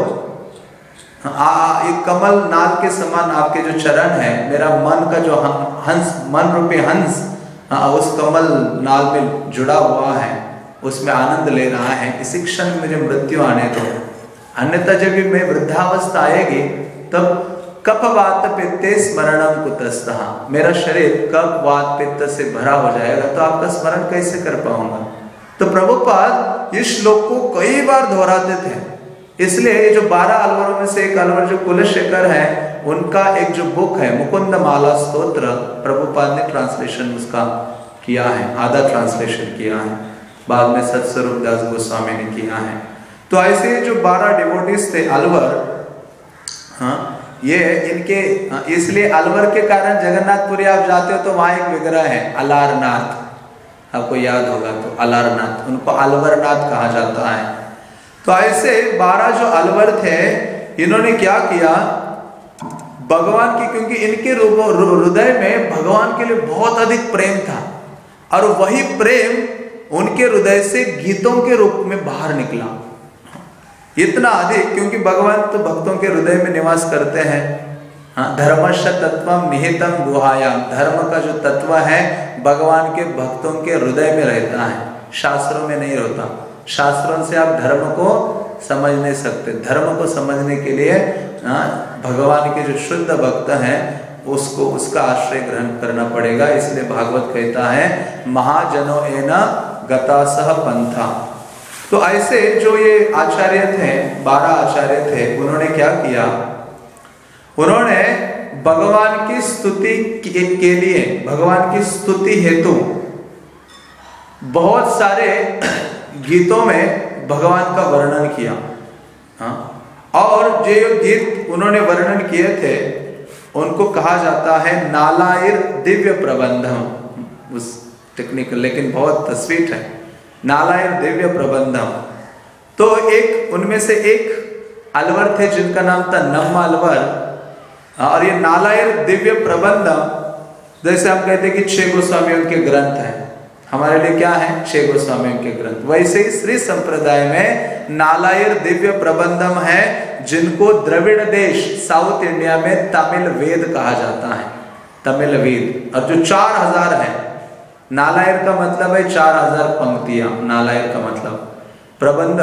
आ, एक कमल नाल के समान आपके जो चरण है, मेरा मन का जो हंस, मन रूपी हंस आ, उस कमल नाल में जुड़ा हुआ है, उसमें आनंद ले रहा है, इसी क्षण मुझे मृत्यु आने दो। अन्यथा जब भी मैं वृद्धावस्था आएगी तब कफ वात पित्ते स्मरणम कुतस्तः, मेरा शरीर कफ वात पित्त से भरा हो जाएगा तो आपका स्मरण कैसे कर पाऊंगा। तो प्रभुपाद इस श्लोक को कई बार दोहराते थे। इसलिए ये जो बारह अलवरों में से एक अलवर जो कुलशेखर है, उनका एक जो बुक है मुकुंद माला स्तोत्र, प्रभुपाद ने ट्रांसलेशन उसका किया है, आधा ट्रांसलेशन किया है, बाद में सत्स्वरूप दास गोस्वामी ने किया है। तो ऐसे जो बारह डिवोटीज थे अलवर, हाँ, ये इनके, इसलिए अलवर के कारण जगन्नाथपुरी आप जाते हो तो वहां एक विग्रह है अलारनाथ, आपको याद होगा, तो अलारनाथ, उनको अलवरनाथ कहा जाता है। तो ऐसे बारह जो अलवर थे, इन्होंने क्या किया, भगवान की, क्योंकि इनके हृदय में भगवान के लिए बहुत अधिक प्रेम था और वही प्रेम उनके हृदय से गीतों के रूप में बाहर निकला, इतना अधिक, क्योंकि भगवान तो भक्तों के हृदय में निवास करते हैं। हाँ, धर्मस्य तत्वम निहितम गुहायाम, धर्म का जो तत्व है भगवान के भक्तों के हृदय में रहता है, शास्त्रों में नहीं रहता। शास्त्रों से आप धर्म को समझ नहीं सकते। धर्म को समझने के लिए हाँ, भगवान के जो शुद्ध भक्त हैं उसको उसका आश्रय ग्रहण करना पड़ेगा। इसलिए भागवत कहता है महाजनो एना गतासह पंथा। तो ऐसे जो ये आचार्य थे, बारह आचार्य थे, उन्होंने क्या किया, उन्होंने भगवान की स्तुति के लिए, भगवान की स्तुति हेतु बहुत सारे गीतों में भगवान का वर्णन किया। हाँ? और जो गीत उन्होंने वर्णन किए थे उनको कहा जाता है नालायर दिव्य प्रबंधम। उस टेक्निकल लेकिन बहुत स्वीट है, नालायर दिव्य प्रबंधम। तो एक उनमें से एक अलवर थे जिनका नाम था नम्मा अलवर, और ये नालायर दिव्य प्रबंधम जैसे हम कहते हैं कि छह गोस्वामियों के ग्रंथ हैं, हमारे लिए क्या है, छह गोस्वामियों के ग्रंथ, वैसे ही श्री संप्रदाय में नालायर दिव्य प्रबंधम है जिनको द्रविड़ देश साउथ इंडिया में तमिल वेद कहा जाता है, तमिल वेद। और जो चार हजार है, नालायर का मतलब है चार हजार पंक्तियां, नालायर का मतलब प्रबंध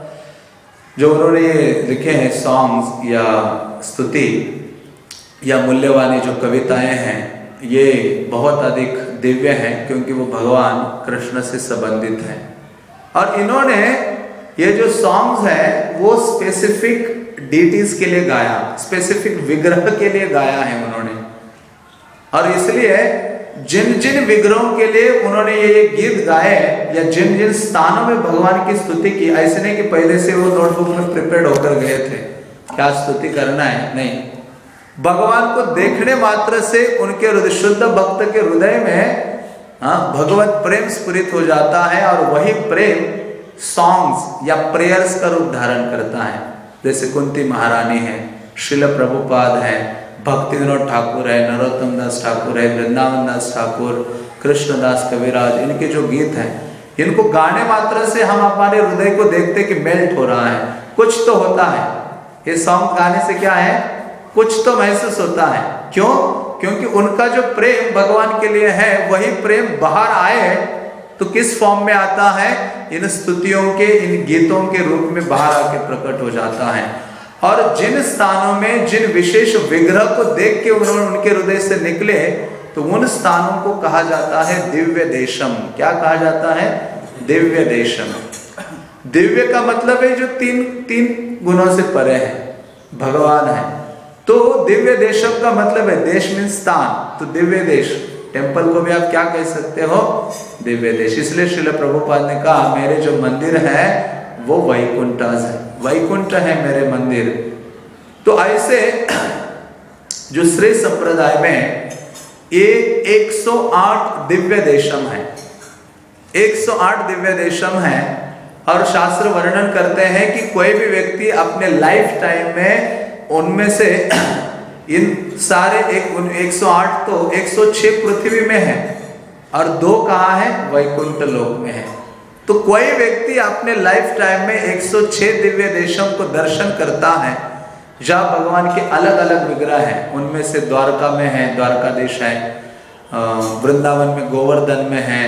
जो उन्होंने लिखे हैं सॉन्ग्स या स्तुति या मूल्यवानी जो कविताएं हैं, ये बहुत अधिक दिव्य हैं क्योंकि वो भगवान कृष्ण से संबंधित हैं। और इन्होंने ये जो सॉन्ग्स हैं वो स्पेसिफिक डीटीज के लिए गाया, स्पेसिफिक विग्रह के लिए गाया है उन्होंने। और इसलिए जिन जिन विग्रहों के लिए उन्होंने ये गीत गाए या जिन जिन स्थानों में भगवान की स्तुति की, ऐसे नहीं कि पहले से वो नोटबुक में प्रिपेयर होकर गए थे क्या स्तुति करना है, नहीं, भगवान को देखने मात्र से उनके हृदय, शुद्ध भक्त के हृदय में हाँ भगवत प्रेम स्फुरित हो जाता है और वही प्रेम सॉन्ग्स या प्रेयर्स का रूप धारण करता है। जैसे कुंती महारानी है, श्रील प्रभुपाद है, भक्ति विनोद ठाकुर है, नरोत्तम दास ठाकुर है, वृंदावन दास ठाकुर, कृष्णदास कविराज, इनके जो गीत हैं इनको गाने मात्र से हम हमारे हृदय को देखते कि मेल्ट हो रहा है, कुछ तो होता है। ये सॉन्ग गाने से क्या है, कुछ तो महसूस होता है। क्यों? क्योंकि उनका जो प्रेम भगवान के लिए है वही प्रेम बाहर आए तो किस फॉर्म में आता है, इन स्तुतियों के, इन गीतों के रूप में बाहर आके प्रकट हो जाता है। और जिन स्थानों में जिन विशेष विग्रह को देख के उन्होंने उनके हृदय से निकले तो उन स्थानों को कहा जाता है दिव्य देशम। क्या कहा जाता है? दिव्य देशम। दिव्य का मतलब है जो तीन तीन गुणों से परे है, भगवान है। तो दिव्य देशम का मतलब है, देश मीन स्थान, तो दिव्य देश, टेम्पल को भी आप क्या कह सकते हो, दिव्य देश। इसलिए श्रील प्रभुपाद ने कहा मेरे जो मंदिर है वो वैकुंठास है, वैकुंठ है मेरे मंदिर। तो ऐसे जो श्री संप्रदाय में ये एक सौ आठ दिव्य देशम है, एक सौ आठ दिव्य देशम है। और शास्त्र वर्णन करते हैं कि कोई भी व्यक्ति अपने लाइफ टाइम में उनमें से इन सारे एक एक सौ आठ तो एक सौ छह पृथ्वी में है और दो कहाँ है, वैकुंठ लोक में है। तो कोई व्यक्ति अपने लाइफ टाइम में एक सौ छह दिव्य देशों को दर्शन करता है जहाँ भगवान के अलग अलग विग्रह हैं। उनमें से द्वारका में है, द्वारकाधीश है, वृंदावन में गोवर्धन में है,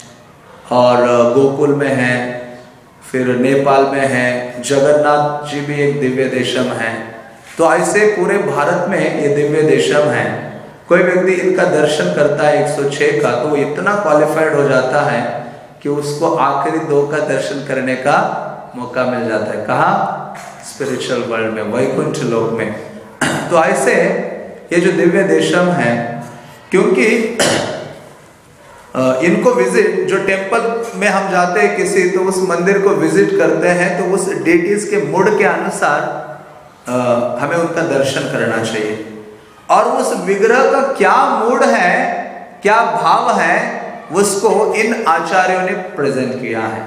और गोकुल में है, फिर नेपाल में है, जगन्नाथ जी भी एक दिव्य देशम है। तो ऐसे पूरे भारत में ये दिव्य देशम है। कोई व्यक्ति इनका दर्शन करता है एक सौ छह का तो वो इतना क्वालिफाइड हो जाता है कि उसको आखिरी दो का दर्शन करने का मौका मिल जाता है। कहाँ? स्पिरिचुअल वर्ल्ड में, वैकुंठ लोक में। तो ऐसे ये जो दिव्य देशम है, क्योंकि इनको विजिट, जो टेम्पल में हम जाते हैं किसी, तो उस मंदिर को विजिट करते हैं तो उस डेटीज के मूड के अनुसार आ, हमें उनका दर्शन करना चाहिए। और उस विग्रह का क्या मूड है, क्या भाव है, उसको इन आचार्यों ने प्रेजेंट किया है।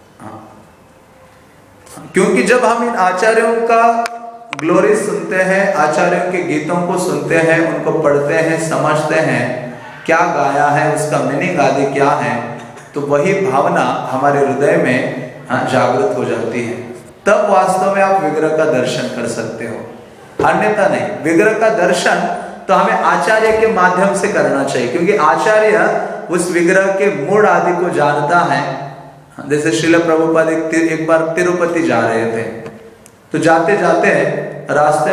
क्योंकि जब हम इन आचार्यों का ग्लोरी सुनते हैं, आचार्यों के गीतों को सुनते हैं, उनको पढ़ते हैं, समझते हैं क्या गाया है, उसका मीनिंग आदि क्या है, तो वही भावना हमारे हृदय में जागृत हो जाती है। तब वास्तव में आप विग्रह का दर्शन कर सकते हो। अन्यथा नहीं। विग्रह का दर्शन तो हमें आचार्य के माध्यम से करना चाहिए, क्योंकि आचार्य उस विग्रह के मूड आदि को जानता है। जैसे श्रील प्रभुपाद एक, एक बार तिरुपति जा रहे थे, तो जाते जाते रास्ते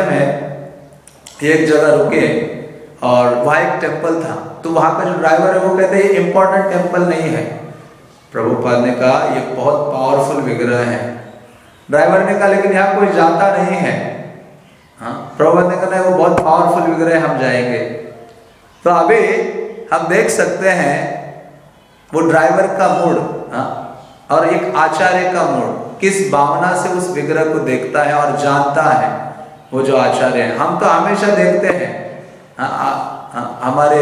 में एक जगह रुके और वहाँ एक टेम्पल था। तो वहाँ का जो ड्राइवर है वो कहते हैं ये इम्पोर्टेंट टेम्पल नहीं है। प्रभुपाद ने कहा ये बहुत पावरफुल विग्रह है। ड्राइवर ने कहा लेकिन यहाँ कोई जाता नहीं है। हाँ, प्रभुपाद ने कहा वो बहुत पावरफुल विग्रह है, हम जाएंगे। तो अभी हम देख सकते हैं वो ड्राइवर का मूड, हाँ, और एक आचार्य का मूड किस भावना से उस विग्रह को देखता है और जानता है वो जो आचार्य है। हम तो हमेशा देखते हैं हाँ, हाँ, हमारे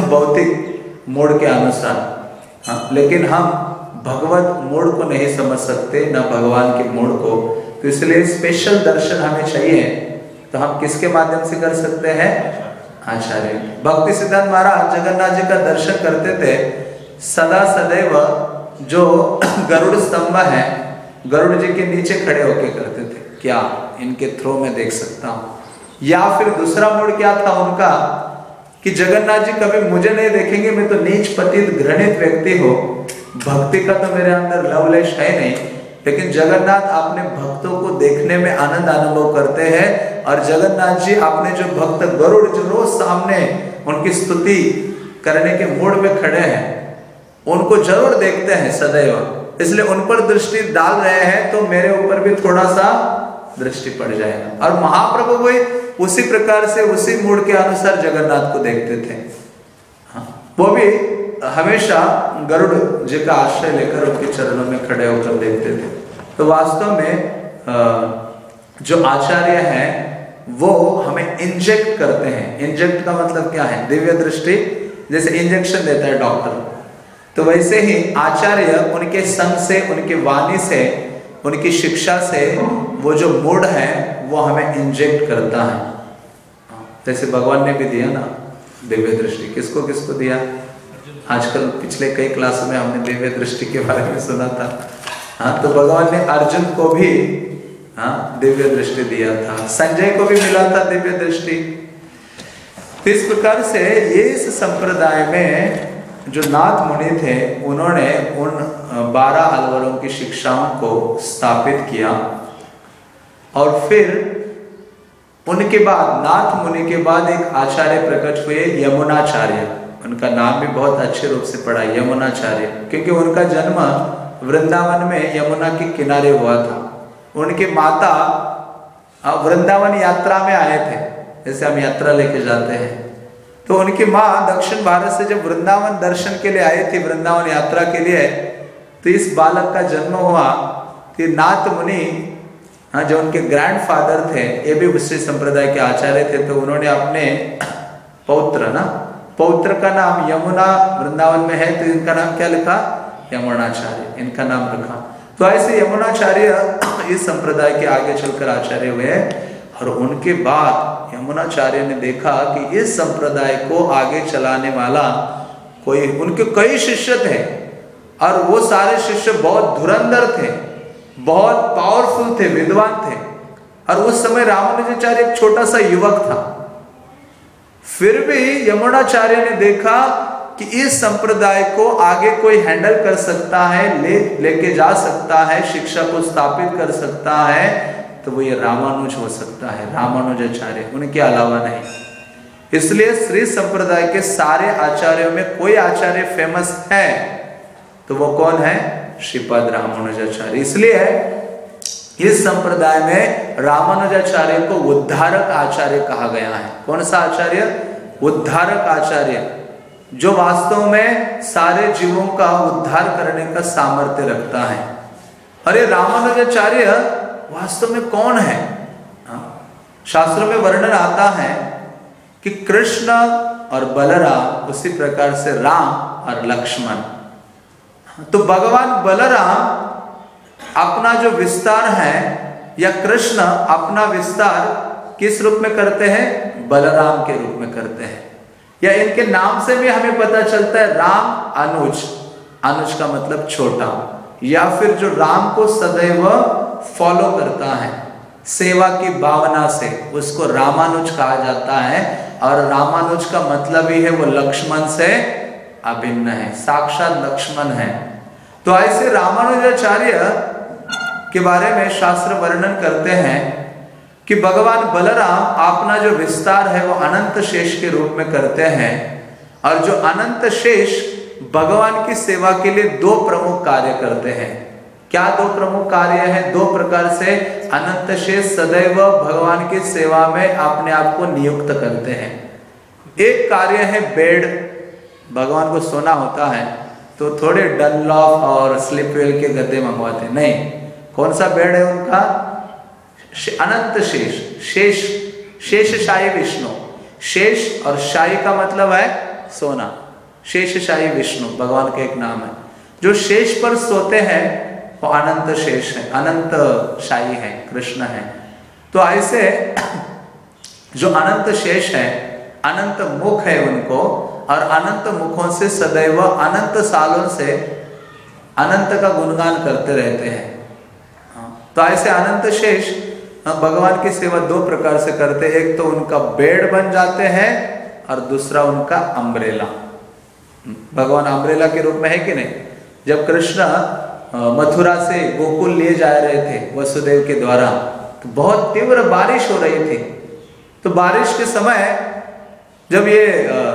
भौतिक मूड के अनुसार, हाँ, लेकिन हम भगवत मूड को नहीं समझ सकते, ना भगवान के मूड को। तो इसलिए स्पेशल दर्शन हमें चाहिए, तो हम किसके माध्यम से कर सकते हैं? आचार्य। भक्ति सिद्धांत महाराज जगन्नाथ जी का दर्शन करते थे, सदा सदैव जो गरुड़ स्तंभ है गरुड़ जी के नीचे खड़े होके करते थे। क्या इनके थ्रो में देख सकता हूँ? या फिर दूसरा मोड क्या था उनका कि जगन्नाथ जी कभी मुझे नहीं देखेंगे, मैं तो नीच पतित घृणित व्यक्ति हो, भक्ति का तो मेरे अंदर लवलेश है नहीं, लेकिन जगन्नाथ अपने भक्तों को देखने में आनंद अनुभव करते हैं। और जगन्नाथ जी अपने जो भक्त गरुड़ जो रोज सामने उनकी स्तुति करने के मूड में खड़े हैं, उनको जरूर देखते हैं सदैव, इसलिए उन पर दृष्टि डाल रहे हैं तो मेरे ऊपर भी थोड़ा सा दृष्टि पड़ जाएगा। और महाप्रभु भी उसी प्रकार से उसी मूड के अनुसार जगन्नाथ को देखते थे। हाँ, वो भी हमेशा गरुड़ जी का आश्रय लेकर उनके चरणों में खड़े होकर देखते थे। तो वास्तव में जो आचार्य हैं वो हमें इंजेक्ट करते हैं। इंजेक्ट का मतलब क्या है? दिव्य दृष्टि, जैसे इंजेक्शन देता है डॉक्टर, तो वैसे ही आचार्य उनके संग से, उनके वाणी से, उनकी शिक्षा से वो जो मूड है वो हमें इंजेक्ट करता है। जैसे भगवान ने भी दिया ना दिव्य दृष्टि, किसको किसको दिया? आजकल पिछले कई क्लास में हमने दिव्य दृष्टि के बारे में सुना था। हाँ, तो भगवान ने अर्जुन को भी हाँ दिव्य दृष्टि दिया था, संजय को भी मिला था दिव्य दृष्टि। तो इस प्रकार से ये इस संप्रदाय में जो नाथ मुनि थे उन्होंने उन बारह अलवरों की शिक्षाओं को स्थापित किया। और फिर उनके बाद नाथ मुनि के बाद एक आचार्य प्रकट हुए, यमुनाचार्य। उनका नाम भी बहुत अच्छे रूप से पड़ा, यमुनाचार्य, क्योंकि उनका जन्म वृंदावन में यमुना के किनारे हुआ था। उनके माता वृंदावन यात्रा में आए थे, जैसे हम यात्रा लेके जाते हैं, तो उनकी माँ दक्षिण भारत से जब वृंदावन दर्शन के लिए आई थी, वृंदावन यात्रा के लिए, तो इस बालक का जन्म हुआ। तो नाथ मुनि हाँ, जो उनके ग्रैंडफादर थे, ये भी उसी संप्रदाय के आचार्य थे, तो उन्होंने अपने पौत्र ना पौत्र का नाम यमुना वृंदावन में है, तो इनका नाम क्या लिखा? यमुनाचार्य, इनका नाम रखा। तो ऐसे यमुनाचार्य इस संप्रदाय के आगे चलकर आचार्य हुए। और उनके बाद यमुनाचार्य ने देखा कि इस संप्रदाय को आगे चलाने वाला कोई, उनके कई शिष्य थे और वो सारे शिष्य बहुत धुरंधर थे, बहुत पावरफुल थे, विद्वान थे। और उस समय रामानुजाचार्य एक छोटा सा युवक था। फिर भी यमुनाचार्य ने देखा कि इस संप्रदाय को आगे कोई हैंडल कर सकता है, ले लेके जा सकता है, शिक्षा को स्थापित कर सकता है, तो वो ये रामानुज हो सकता है, रामानुजाचार्य, उनके अलावा नहीं। इसलिए श्री संप्रदाय के सारे आचार्यों में कोई आचार्य फेमस है तो वो कौन है? श्रीपाद रामानुजाचार्य। इसलिए इस संप्रदाय में रामानुजाचार्य को उद्धारक आचार्य कहा गया है। कौन सा आचार्य? उद्धारक आचार्य, जो वास्तव में सारे जीवों का उद्धार करने का सामर्थ्य रखता है। अरे रामानुजाचार्य वास्तव में कौन है? शास्त्रों में वर्णन आता है कि कृष्ण और बलराम, उसी प्रकार से राम और लक्ष्मण। तो भगवान बलराम अपना जो विस्तार है, या कृष्ण अपना विस्तार किस रूप में करते हैं? बलराम के रूप में करते हैं। या इनके नाम से भी हमें पता चलता है, राम अनुज, अनुज का मतलब छोटा, या फिर जो राम को सदैव फॉलो करता है, सेवा की भावना से, उसको रामानुज कहा जाता है। और रामानुज का मतलब ही है वो लक्ष्मण से अभिन्न है, साक्षात लक्ष्मण है। तो ऐसे रामानुजाचार्य के बारे में शास्त्र वर्णन करते हैं कि भगवान बलराम अपना जो विस्तार है वो अनंत शेष के रूप में करते हैं। और जो अनंत शेष भगवान की सेवा के लिए दो प्रमुख कार्य करते हैं। क्या दो प्रमुख कार्य हैं? दो प्रकार से अनंत शेष सदैव भगवान की सेवा में अपने आप को नियुक्त करते हैं। एक कार्य है बेड, भगवान को सोना होता है तो थोड़े डनलॉफ और स्लीपवेल के गद्दे मंगवाते नहीं। कौन सा बेड है उनका? अनंत शेष, शेष शेषशाही विष्णु। शेष और शाही का मतलब है सोना। शेषशाही विष्णु भगवान का एक नाम है। जो शेष पर सोते हैं वो अनंत शेष है, अनंत शाही है, कृष्ण है। तो ऐसे जो अनंत शेष है, अनंत मुख है उनको, और अनंत मुखों से सदैव अनंत सालों से अनंत का गुणगान करते रहते हैं। तो ऐसे अनंत शेष भगवान की सेवा दो प्रकार से करते हैं। एक तो उनका बेड बन जाते हैं और दूसरा उनका अम्ब्रेला। भगवान अम्ब्रेला के रूप में है कि नहीं? जब कृष्ण मथुरा से गोकुल लिए जा रहे थे वसुदेव के द्वारा, तो बहुत तीव्र बारिश हो रही थी। तो बारिश के समय जब ये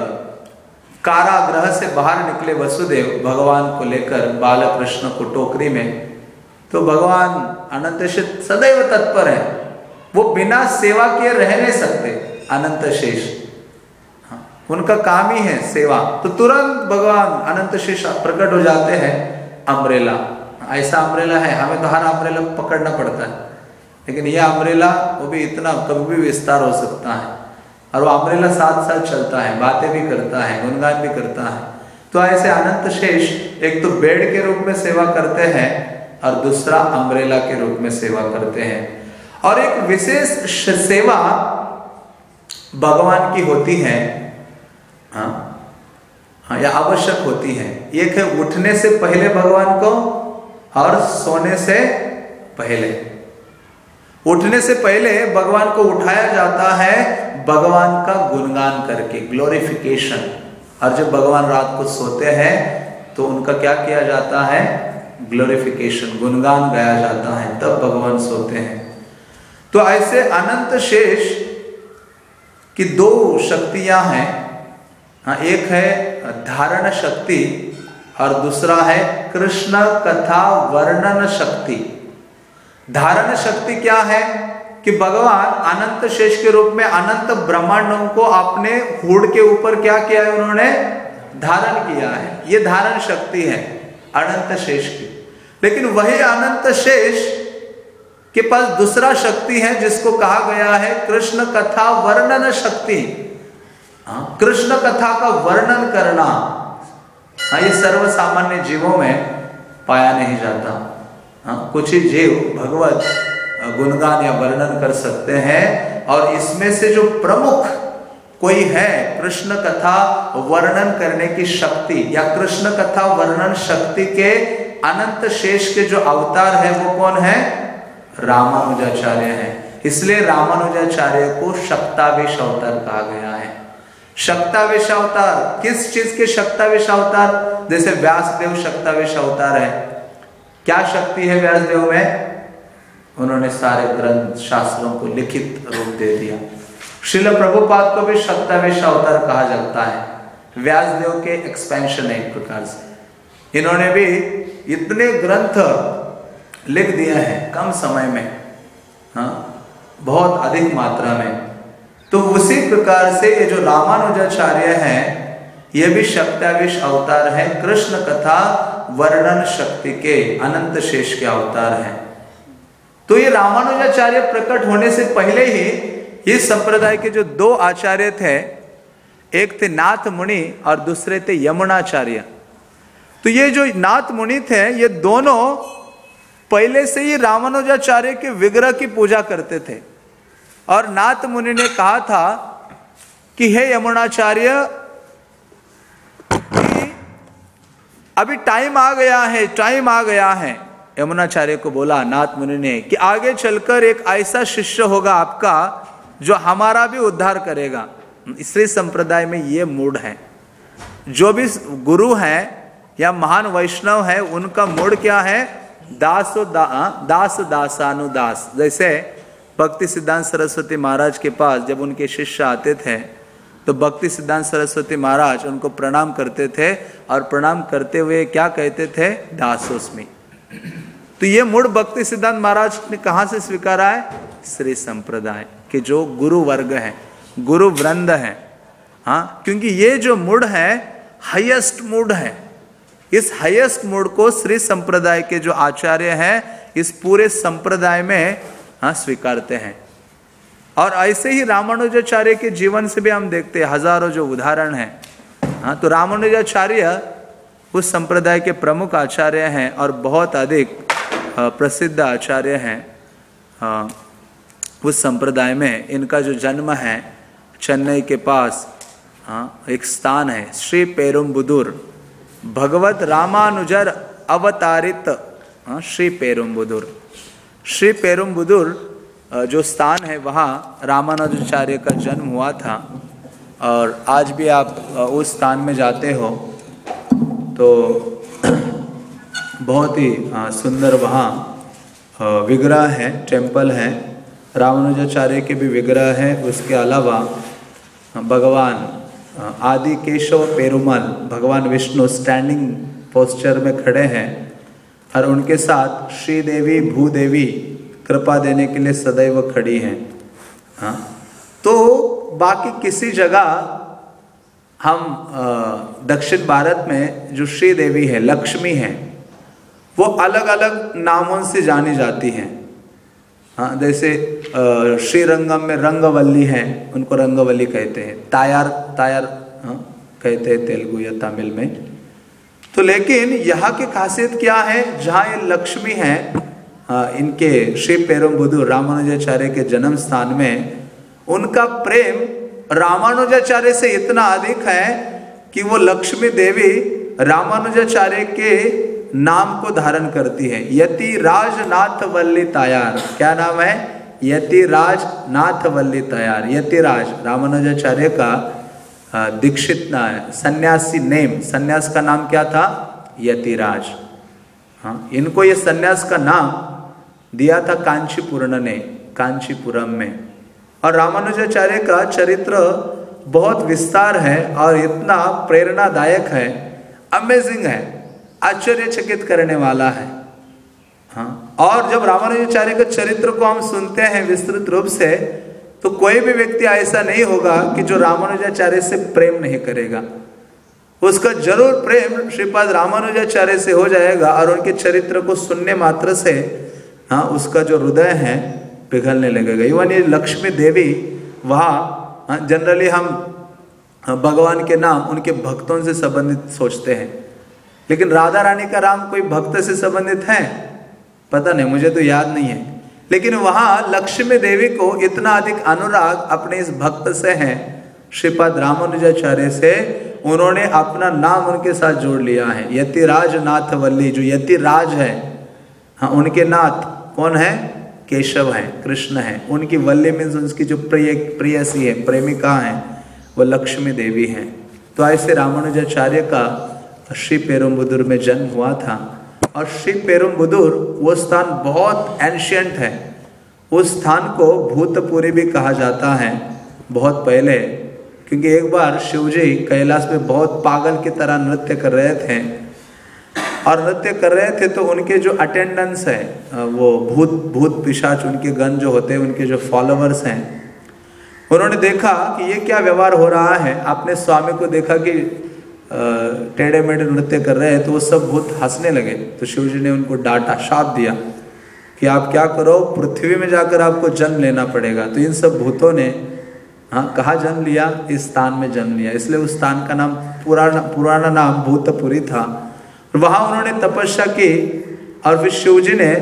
कारागृह से बाहर निकले वसुदेव भगवान को लेकर बाल कृष्ण को टोकरी में, तो भगवान अनंत शेष सदैव तत्पर है। वो बिना सेवा किए रह नहीं सकते। अनंत शेष उनका काम ही है सेवा। तो तुरंत भगवान अनंत शेष प्रकट हो जाते हैं। अम्ब्रेला, ऐसा अम्ब्रेला है, हमें तो हर अम्ब्रेला पकड़ना पड़ता है, लेकिन यह अम्ब्रेला वो भी इतना कभी भी विस्तार हो सकता है। और वो अम्ब्रेला साथ साथ चलता है, बातें भी करता है, गुणगान भी करता है। तो ऐसे अनंत शेष एक तो बेड के रूप में सेवा करते हैं और दूसरा अम्ब्रेला के रूप में सेवा करते हैं। और एक विशेष सेवा भगवान की होती है, हाँ हाँ या आवश्यक होती है। एक है उठने से पहले भगवान को और सोने से पहले। उठने से पहले भगवान को उठाया जाता है भगवान का गुणगान करके, ग्लोरिफिकेशन। और जब भगवान रात को सोते हैं तो उनका क्या किया जाता है? ग्लोरिफिकेशन, गुणगान गाया जाता है, तब भगवान सोते हैं। तो ऐसे अनंत शेष की दो शक्तियां हैं। हाँ, एक है धारण शक्ति और दूसरा है कृष्ण कथा वर्णन शक्ति। धारण शक्ति क्या है? कि भगवान अनंत शेष के रूप में अनंत ब्रह्मांडों को अपने हुड के ऊपर क्या किया है? उन्होंने धारण किया है। ये धारण शक्ति है अनंत शेष की। लेकिन वही अनंत शेष के पास दूसरा शक्ति है जिसको कहा गया है कृष्ण कथा वर्णन शक्ति। हाँ, कृष्ण कथा का वर्णन करना, हाँ, ये सर्वसामान्य जीवों में पाया नहीं जाता। हाँ, कुछ ही जीव भगवत गुणगान या वर्णन कर सकते हैं। और इसमें से जो प्रमुख कोई है कृष्ण कथा वर्णन करने की शक्ति, या कृष्ण कथा वर्णन शक्ति के अनंत शेष के जो अवतार है वो कौन है? रामानुजाचार्य है। इसलिए रामानुजाचार्य को शक्तावेश अवतार कहा गया है। शक्तावेश अवतार किस चीज के शक्तावेश अवतार? जैसे व्यासदेव शक्तावेश अवतार है। क्या शक्ति है व्यासदेव में? उन्होंने सारे ग्रंथ शास्त्रों को लिखित रूप दे दिया। श्रील प्रभुपाद को भी शक्तावेश अवतार कहा जाता है। व्यासदेव के एक्सपेंशन है एक प्रकार से। इन्होंने भी इतने ग्रंथ लिख दिए हैं कम समय में, हाँ, बहुत अधिक मात्रा में। तो उसी प्रकार से ये जो रामानुजाचार्य हैं ये भी शक्तावेश अवतार है, कृष्ण कथा वर्णन शक्ति के अनंत शेष के अवतार हैं। तो ये रामानुजाचार्य प्रकट होने से पहले ही इस संप्रदाय के जो दो आचार्य थे, एक थे नाथ मुनि और दूसरे थे यमुनाचार्य। तो ये जो नाथ मुनि थे ये दोनों पहले से ही रामानुजाचार्य के विग्रह की पूजा करते थे। और नाथ मुनि ने कहा था कि हे यमुनाचार्य, अभी टाइम आ गया है, टाइम आ गया है यमुनाचार्य को बोला, नाथ मुनि ने, कि आगे चलकर एक ऐसा शिष्य होगा आपका जो हमारा भी उद्धार करेगा। श्री संप्रदाय में ये मूड है, जो भी गुरु है या महान वैष्णव है उनका मूड क्या है, दासो दा, दास दासानुदास। जैसे भक्ति सिद्धांत सरस्वती महाराज के पास जब उनके शिष्य आते थे तो भक्ति सिद्धांत सरस्वती महाराज उनको प्रणाम करते थे और प्रणाम करते हुए क्या कहते थे, दासोस्मि। तो ये मूड भक्ति सिद्धांत महाराज ने कहाँ से स्वीकारा है, श्री संप्रदाय के जो गुरु वर्ग है, गुरु वृंद है। हाँ, क्योंकि ये जो मूड है हाईएस्ट मूड है। इस हाईएस्ट मूड को श्री संप्रदाय के जो आचार्य हैं इस पूरे संप्रदाय में हाँ स्वीकारते हैं। और ऐसे ही रामानुजाचार्य के जीवन से भी हम देखते हैं, हजारों जो उदाहरण हैं। हाँ, तो रामानुजाचार्य उस संप्रदाय के प्रमुख आचार्य हैं और बहुत अधिक प्रसिद्ध आचार्य हैं उस संप्रदाय में। इनका जो जन्म है चेन्नई के पास हाँ एक स्थान है श्री पेरुम्बुदूर, भगवत रामानुजर अवतारित हाँ श्री पेरुम्बुदूर। श्री पेरुम्बुदूर जो स्थान है वहाँ रामानुजाचार्य का जन्म हुआ था। और आज भी आप उस स्थान में जाते हो तो बहुत ही सुंदर वहाँ विग्रह है, टेम्पल है, रामानुजाचार्य के भी विग्रह है। उसके अलावा भगवान आदि केशव पेरुमल, भगवान विष्णु स्टैंडिंग पोस्चर में खड़े हैं और उनके साथ श्रीदेवी भूदेवी कृपा देने के लिए सदैव खड़ी हैं। हाँ, तो बाकी किसी जगह हम दक्षिण भारत में जो श्रीदेवी है, लक्ष्मी है, वो अलग अलग नामों से जानी जाती हैं। हाँ, जैसे श्रीरंगम में रंगवल्ली हैं, उनको रंगवल्ली कहते हैं। तायार तायार हाँ कहते हैं तेलुगु या तमिल में। तो लेकिन यहाँ की खासियत क्या है, जहाँ ये लक्ष्मी है इनके श्री पेरुम्बुदूर रामानुजाचार्य के जन्म स्थान में, उनका प्रेम रामानुजाचार्य से इतना अधिक है कि वो लक्ष्मी देवी रामानुजाचार्य के नाम को धारण करती है। यतिराज नाथ वल्ली तायार, क्या नाम है, यतिराज नाथ वल्ली तायार। यतिराज रामानुजाचार्य का दीक्षित ना सन्यासी नेम, सन्यास का नाम क्या था, यतिराज। हाँ, इनको ये सन्यास का नाम दिया था कांचीपुरम ने, कांचीपुरम में। और रामानुजाचार्य का चरित्र बहुत विस्तार है और इतना प्रेरणादायक है, अमेजिंग है, आश्चर्यचकित करने वाला है। हाँ, और जब रामानुजाचार्य के चरित्र को हम सुनते हैं विस्तृत रूप से, तो कोई भी व्यक्ति ऐसा नहीं होगा कि जो रामानुजाचार्य से प्रेम नहीं करेगा। उसका जरूर प्रेम श्रीपाद रामानुजाचार्य से हो जाएगा और उनके चरित्र को सुनने मात्र से हाँ उसका जो हृदय है पिघलने लगेगा। इवन ये लक्ष्मी देवी वहाँ जनरली हम भगवान के नाम उनके भक्तों से संबंधित सोचते हैं, लेकिन राधा रानी का नाम कोई भक्त से संबंधित है, पता नहीं, मुझे तो याद नहीं है। लेकिन वहाँ लक्ष्मी देवी को इतना अधिक अनुराग अपने इस भक्त से है, श्रीपाद रामानुजाचार्य से, उन्होंने अपना नाम उनके साथ जोड़ लिया है। यतिराज नाथ वल्ली, जो यतिराज है हाँ उनके नाथ कौन है, केशव है, कृष्ण है। उनकी वल्ली मीन्स उनकी जो प्रिय प्रियसी है, प्रेमिका है, वो लक्ष्मी देवी है। तो ऐसे रामानुजाचार्य का श्री पेरुम्बुदूर में जन्म हुआ था। और श्री पेरुम्बुदूर वो स्थान बहुत एंशियंट है। उस स्थान को भूतपुरी भी कहा जाता है बहुत पहले, क्योंकि एक बार शिवजी कैलाश में बहुत पागल की तरह नृत्य कर रहे थे और नृत्य कर रहे थे तो उनके जो अटेंडेंट्स हैं, वो भूत भूत पिशाच, उनके गण जो होते हैं, उनके जो फॉलोवर्स हैं, उन्होंने देखा कि ये क्या व्यवहार हो रहा है। अपने स्वामी को देखा कि टेढ़े मेढ़े नृत्य कर रहे हैं, तो वो सब भूत हंसने लगे। तो शिवजी ने उनको डांटा, शाप दिया कि आप क्या करो, पृथ्वी में जाकर आपको जन्म लेना पड़ेगा। तो इन सब भूतों ने हाँ कहाँ जन्म लिया, इस स्थान में जन्म लिया। इसलिए उस स्थान का नाम पुराना पुराना नाम भूतपुरी था। वहाँ उन्होंने तपस्या की और फिर शिवजी ने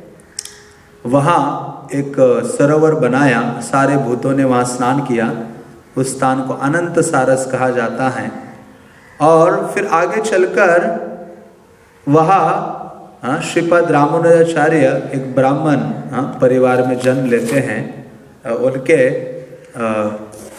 वहाँ एक सरोवर बनाया, सारे भूतों ने वहाँ स्नान किया। उस स्थान को अनंत सारस कहा जाता है। और फिर आगे चलकर वहाँ हाँ, श्रीपद रामानुजाचार्य एक ब्राह्मण हाँ परिवार में जन्म लेते हैं। उनके आ,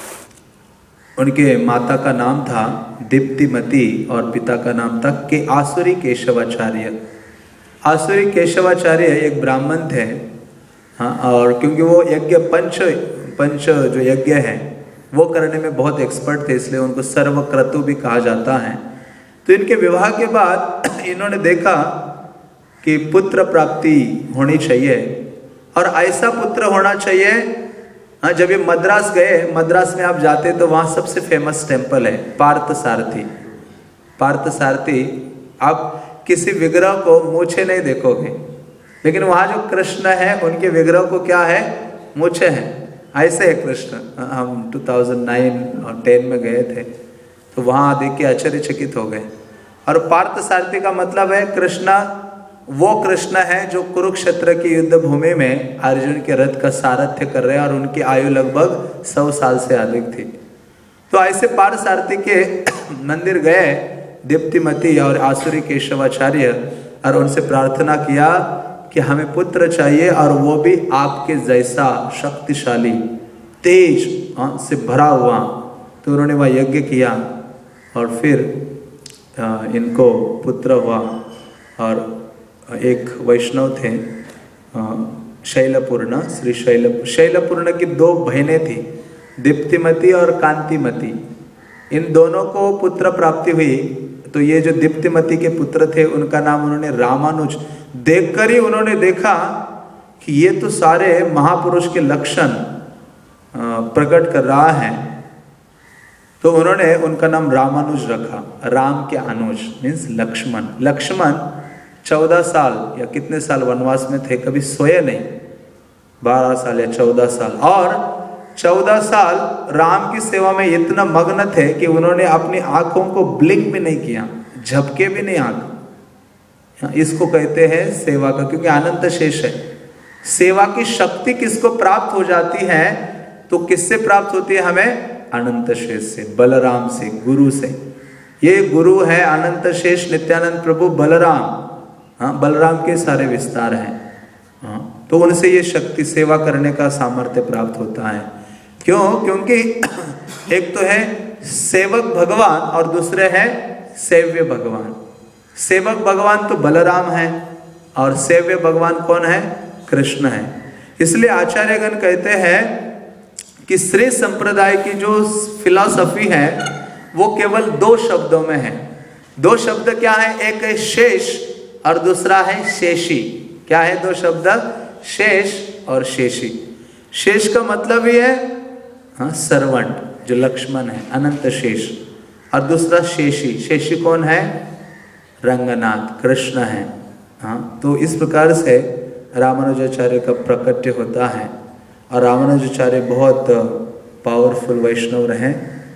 उनके माता का नाम था दीप्तिमती और पिता का नाम था के आसुरी केशवाचार्य। आसुरी केशवाचार्य एक ब्राह्मण थे हाँ, और क्योंकि वो यज्ञ पंच पंच जो यज्ञ है वो करने में बहुत एक्सपर्ट थे, इसलिए उनको सर्वक्रतु भी कहा जाता है। तो इनके विवाह के बाद इन्होंने देखा कि पुत्र प्राप्ति होनी चाहिए और ऐसा पुत्र होना चाहिए। हाँ, जब ये मद्रास गए, मद्रास में आप जाते तो वहाँ सबसे फेमस टेम्पल है पार्थसारथी। पार्थसारथी आप किसी विग्रह को मूछे नहीं देखोगे, लेकिन वहाँ जो कृष्ण है उनके विग्रह को क्या है, मूछे हैं। ऐसे है कृष्ण। हम दो हज़ार नौ और दस में गए थे तो वहाँ देख के आश्चर्यचकित हो गए। और पार्थसारथी का मतलब है कृष्ण, वो कृष्ण है जो कुरुक्षेत्र की युद्ध भूमि में अर्जुन के रथ का सारथ्य कर रहे हैं और उनकी आयु लगभग सौ साल से अधिक थी। तो ऐसे पार्थसारथी के मंदिर गए दीप्तिमती और आसुरी केशवाचार्य और उनसे प्रार्थना किया कि हमें पुत्र चाहिए और वो भी आपके जैसा शक्तिशाली तेज से भरा हुआ। तो उन्होंने वह यज्ञ किया और फिर इनको पुत्र हुआ। और एक वैष्णव थे शैलपूर्ण, श्री शैल शैलपूर्ण की दो बहनें थी, दीप्तिमती और कांतिमती। इन दोनों को पुत्र प्राप्ति हुई। तो ये जो दीप्तिमती के पुत्र थे उनका नाम उन्होंने रामानुज, देखकर ही उन्होंने देखा कि ये तो सारे महापुरुष के लक्षण प्रकट कर रहा है, तो उन्होंने उनका नाम रामानुज रखा। राम के अनुज मीन्स लक्ष्मण। लक्ष्मण चौदह साल या कितने साल वनवास में थे, कभी सोए नहीं, बारह साल या चौदह साल। और चौदह साल राम की सेवा में इतना मग्न थे कि उन्होंने अपनी आंखों को ब्लिंक भी नहीं किया, झपके भी नहीं आंख। इसको कहते हैं सेवा का, क्योंकि अनंत शेष है। सेवा की शक्ति किसको प्राप्त हो जाती है, तो किससे प्राप्त होती है हमें, अनंत शेष से, बलराम से, गुरु से। ये गुरु है अनंत शेष नित्यानंद प्रभु बलराम। हाँ, बलराम के सारे विस्तार हैं। हाँ, तो उनसे ये शक्ति सेवा करने का सामर्थ्य प्राप्त होता है। क्यों? क्योंकि एक तो है सेवक भगवान और दूसरे है सेव्य भगवान। सेवक भगवान तो बलराम है और सेव्य भगवान कौन है, कृष्ण है। इसलिए आचार्यगण कहते हैं कि श्री संप्रदाय की जो फिलॉसफी है वो केवल दो शब्दों में है। दो शब्द क्या है, एक है शेष और दूसरा है शेषी। क्या है दो शब्द, शेष और शेषी। शेष का मतलब ही है हाँ सर्वंट, जो लक्ष्मण है, अनंत शेष। और दूसरा शेषी। शेषी कौन है, रंगनाथ, कृष्ण है। हाँ, तो इस प्रकार से रामानुजाचार्य का प्रकट्य होता है। और रामानुजाचार्य बहुत पावरफुल वैष्णव रहे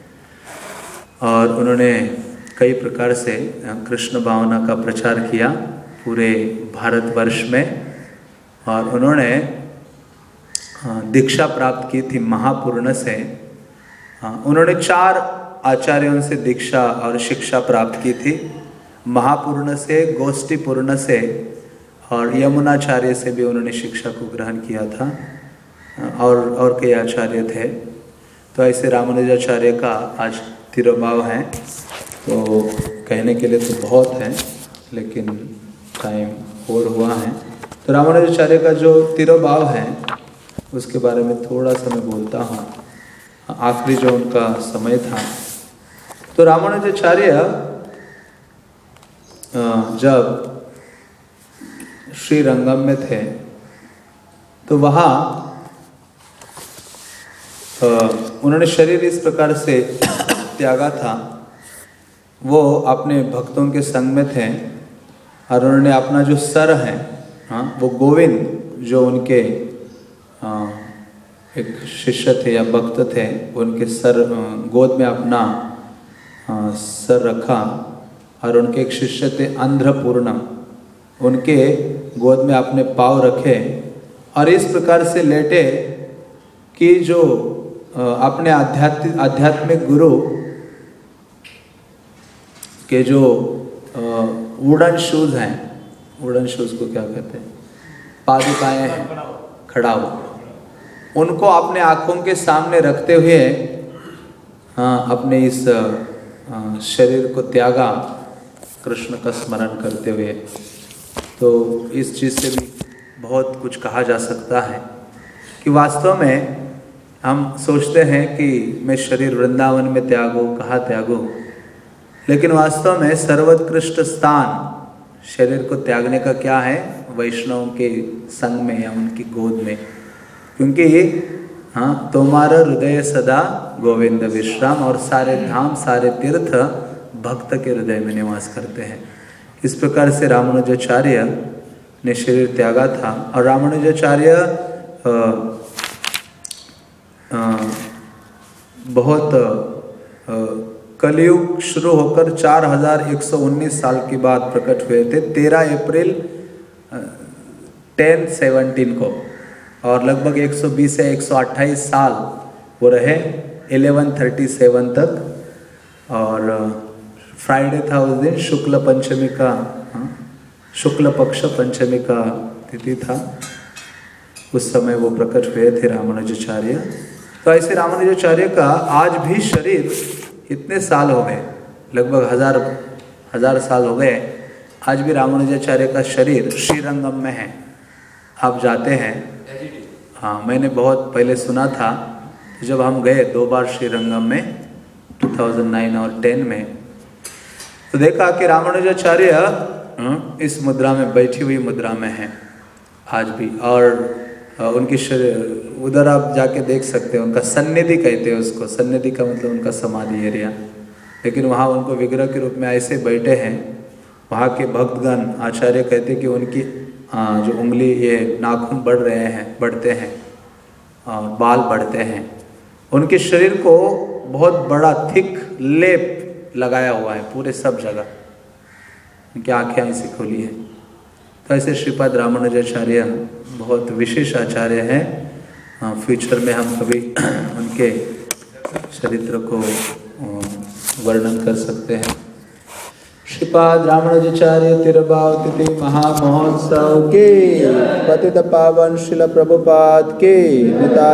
और उन्होंने कई प्रकार से कृष्ण भावना का प्रचार किया पूरे भारतवर्ष में। और उन्होंने दीक्षा प्राप्त की थी महापूर्ण से। उन्होंने चार आचार्यों से दीक्षा और शिक्षा प्राप्त की थी, महापूर्ण से, गोष्ठीपूर्ण से और यमुनाचार्य से भी उन्होंने शिक्षा को ग्रहण किया था। और और कई आचार्य थे। तो ऐसे रामानुजाचार्य का आज तिरुभाव है। तो कहने के लिए तो बहुत है, लेकिन टाइम और हुआ है। तो रामानुजाचार्य का जो तिरुभाव है उसके बारे में थोड़ा सा मैं बोलता हूँ। आखिरी जो उनका समय था, तो रामानुजाचार्य जब श्रीरंगम में थे तो वहाँ उन्होंने शरीर इस प्रकार से त्यागा था। वो अपने भक्तों के संग में थे और उन्होंने अपना जो सर है, हाँ, वो गोविंद जो उनके आ, एक शिष्य थे या भक्त थे, उनके सर गोद में अपना आ, सर रखा। और उनके एक शिष्य थे अंध्रपूर्ण, उनके गोद में अपने पाँव रखे और इस प्रकार से लेटे कि जो अपने आध्यात्मिक आध्यात्मिक गुरु के जो वुडन शूज हैं वुडन शूज को क्या कहते हैं, पादुकाएं हैं, खड़ा हो, उनको अपने आँखों के सामने रखते हुए हाँ अपने इस हाँ, शरीर को त्यागा कृष्ण का स्मरण करते हुए। तो इस चीज़ से भी बहुत कुछ कहा जा सकता है कि वास्तव में हम सोचते हैं कि मैं शरीर वृंदावन में त्यागूँ, कहाँ त्यागूँ, लेकिन वास्तव में सर्वोत्कृष्ट स्थान शरीर को त्यागने का क्या है, वैष्णव के संग में या उनकी गोद में, क्योंकि हाँ तुम्हारा हृदय सदा गोविंद विश्राम, और सारे धाम सारे तीर्थ भक्त के हृदय में निवास करते हैं। इस प्रकार से रामानुजाचार्य ने शरीर त्यागा था। और रामानुजाचार्य बहुत आ, कलयुग शुरू होकर चार हजार एक सौ उन्नीस साल के बाद प्रकट हुए थे, तेरह अप्रैल टेन सेवनटीन को, और लगभग एक सौ बीस या एक सौ अट्ठाईस साल वो रहे, ग्यारह सौ सैंतीस तक। और फ्राइडे था उस दिन, शुक्ल पंचमी का हाँ, शुक्ल पक्ष पंचमी का तिथि था, उस समय वो प्रकट हुए थे रामानुजाचार्य। तो ऐसे रामानुजाचार्य का आज भी शरीर, इतने साल हो गए, लगभग हजार हजार साल हो गए, आज भी रामानुजाचार्य का शरीर श्रीरंगम में है। आप जाते हैं, हाँ मैंने बहुत पहले सुना था, जब हम गए दो बार श्रीरंगम में दो हज़ार नौ और दस में, तो देखा कि रामानुजाचार्य इस मुद्रा में, बैठी हुई मुद्रा में है आज भी। और उनकी शरीर उधर आप जाके देख सकते हैं, उनका सन्निधि कहते हैं उसको, सन्निधि का मतलब उनका समाधि एरिया, लेकिन वहाँ उनको विग्रह के रूप में ऐसे बैठे हैं। वहाँ के भक्तगण आचार्य कहते हैं कि उनकी हाँ जो उंगली, ये नाखून बढ़ रहे हैं, बढ़ते हैं, बाल बढ़ते हैं, उनके शरीर को बहुत बड़ा थिक लेप लगाया हुआ है पूरे सब जगह, उनकी आँखें ऐसी खुली है। तो ऐसे श्रीपाद रामानुजाचार्य बहुत विशेष आचार्य हैं। फ्यूचर में हम कभी उनके चरित्र को वर्णन कर सकते हैं। श्रीपाद रामानुजाचार्य तिरुभाव तिथि महामहोत्सव के, पतित पावन श्रील प्रभुपाद के,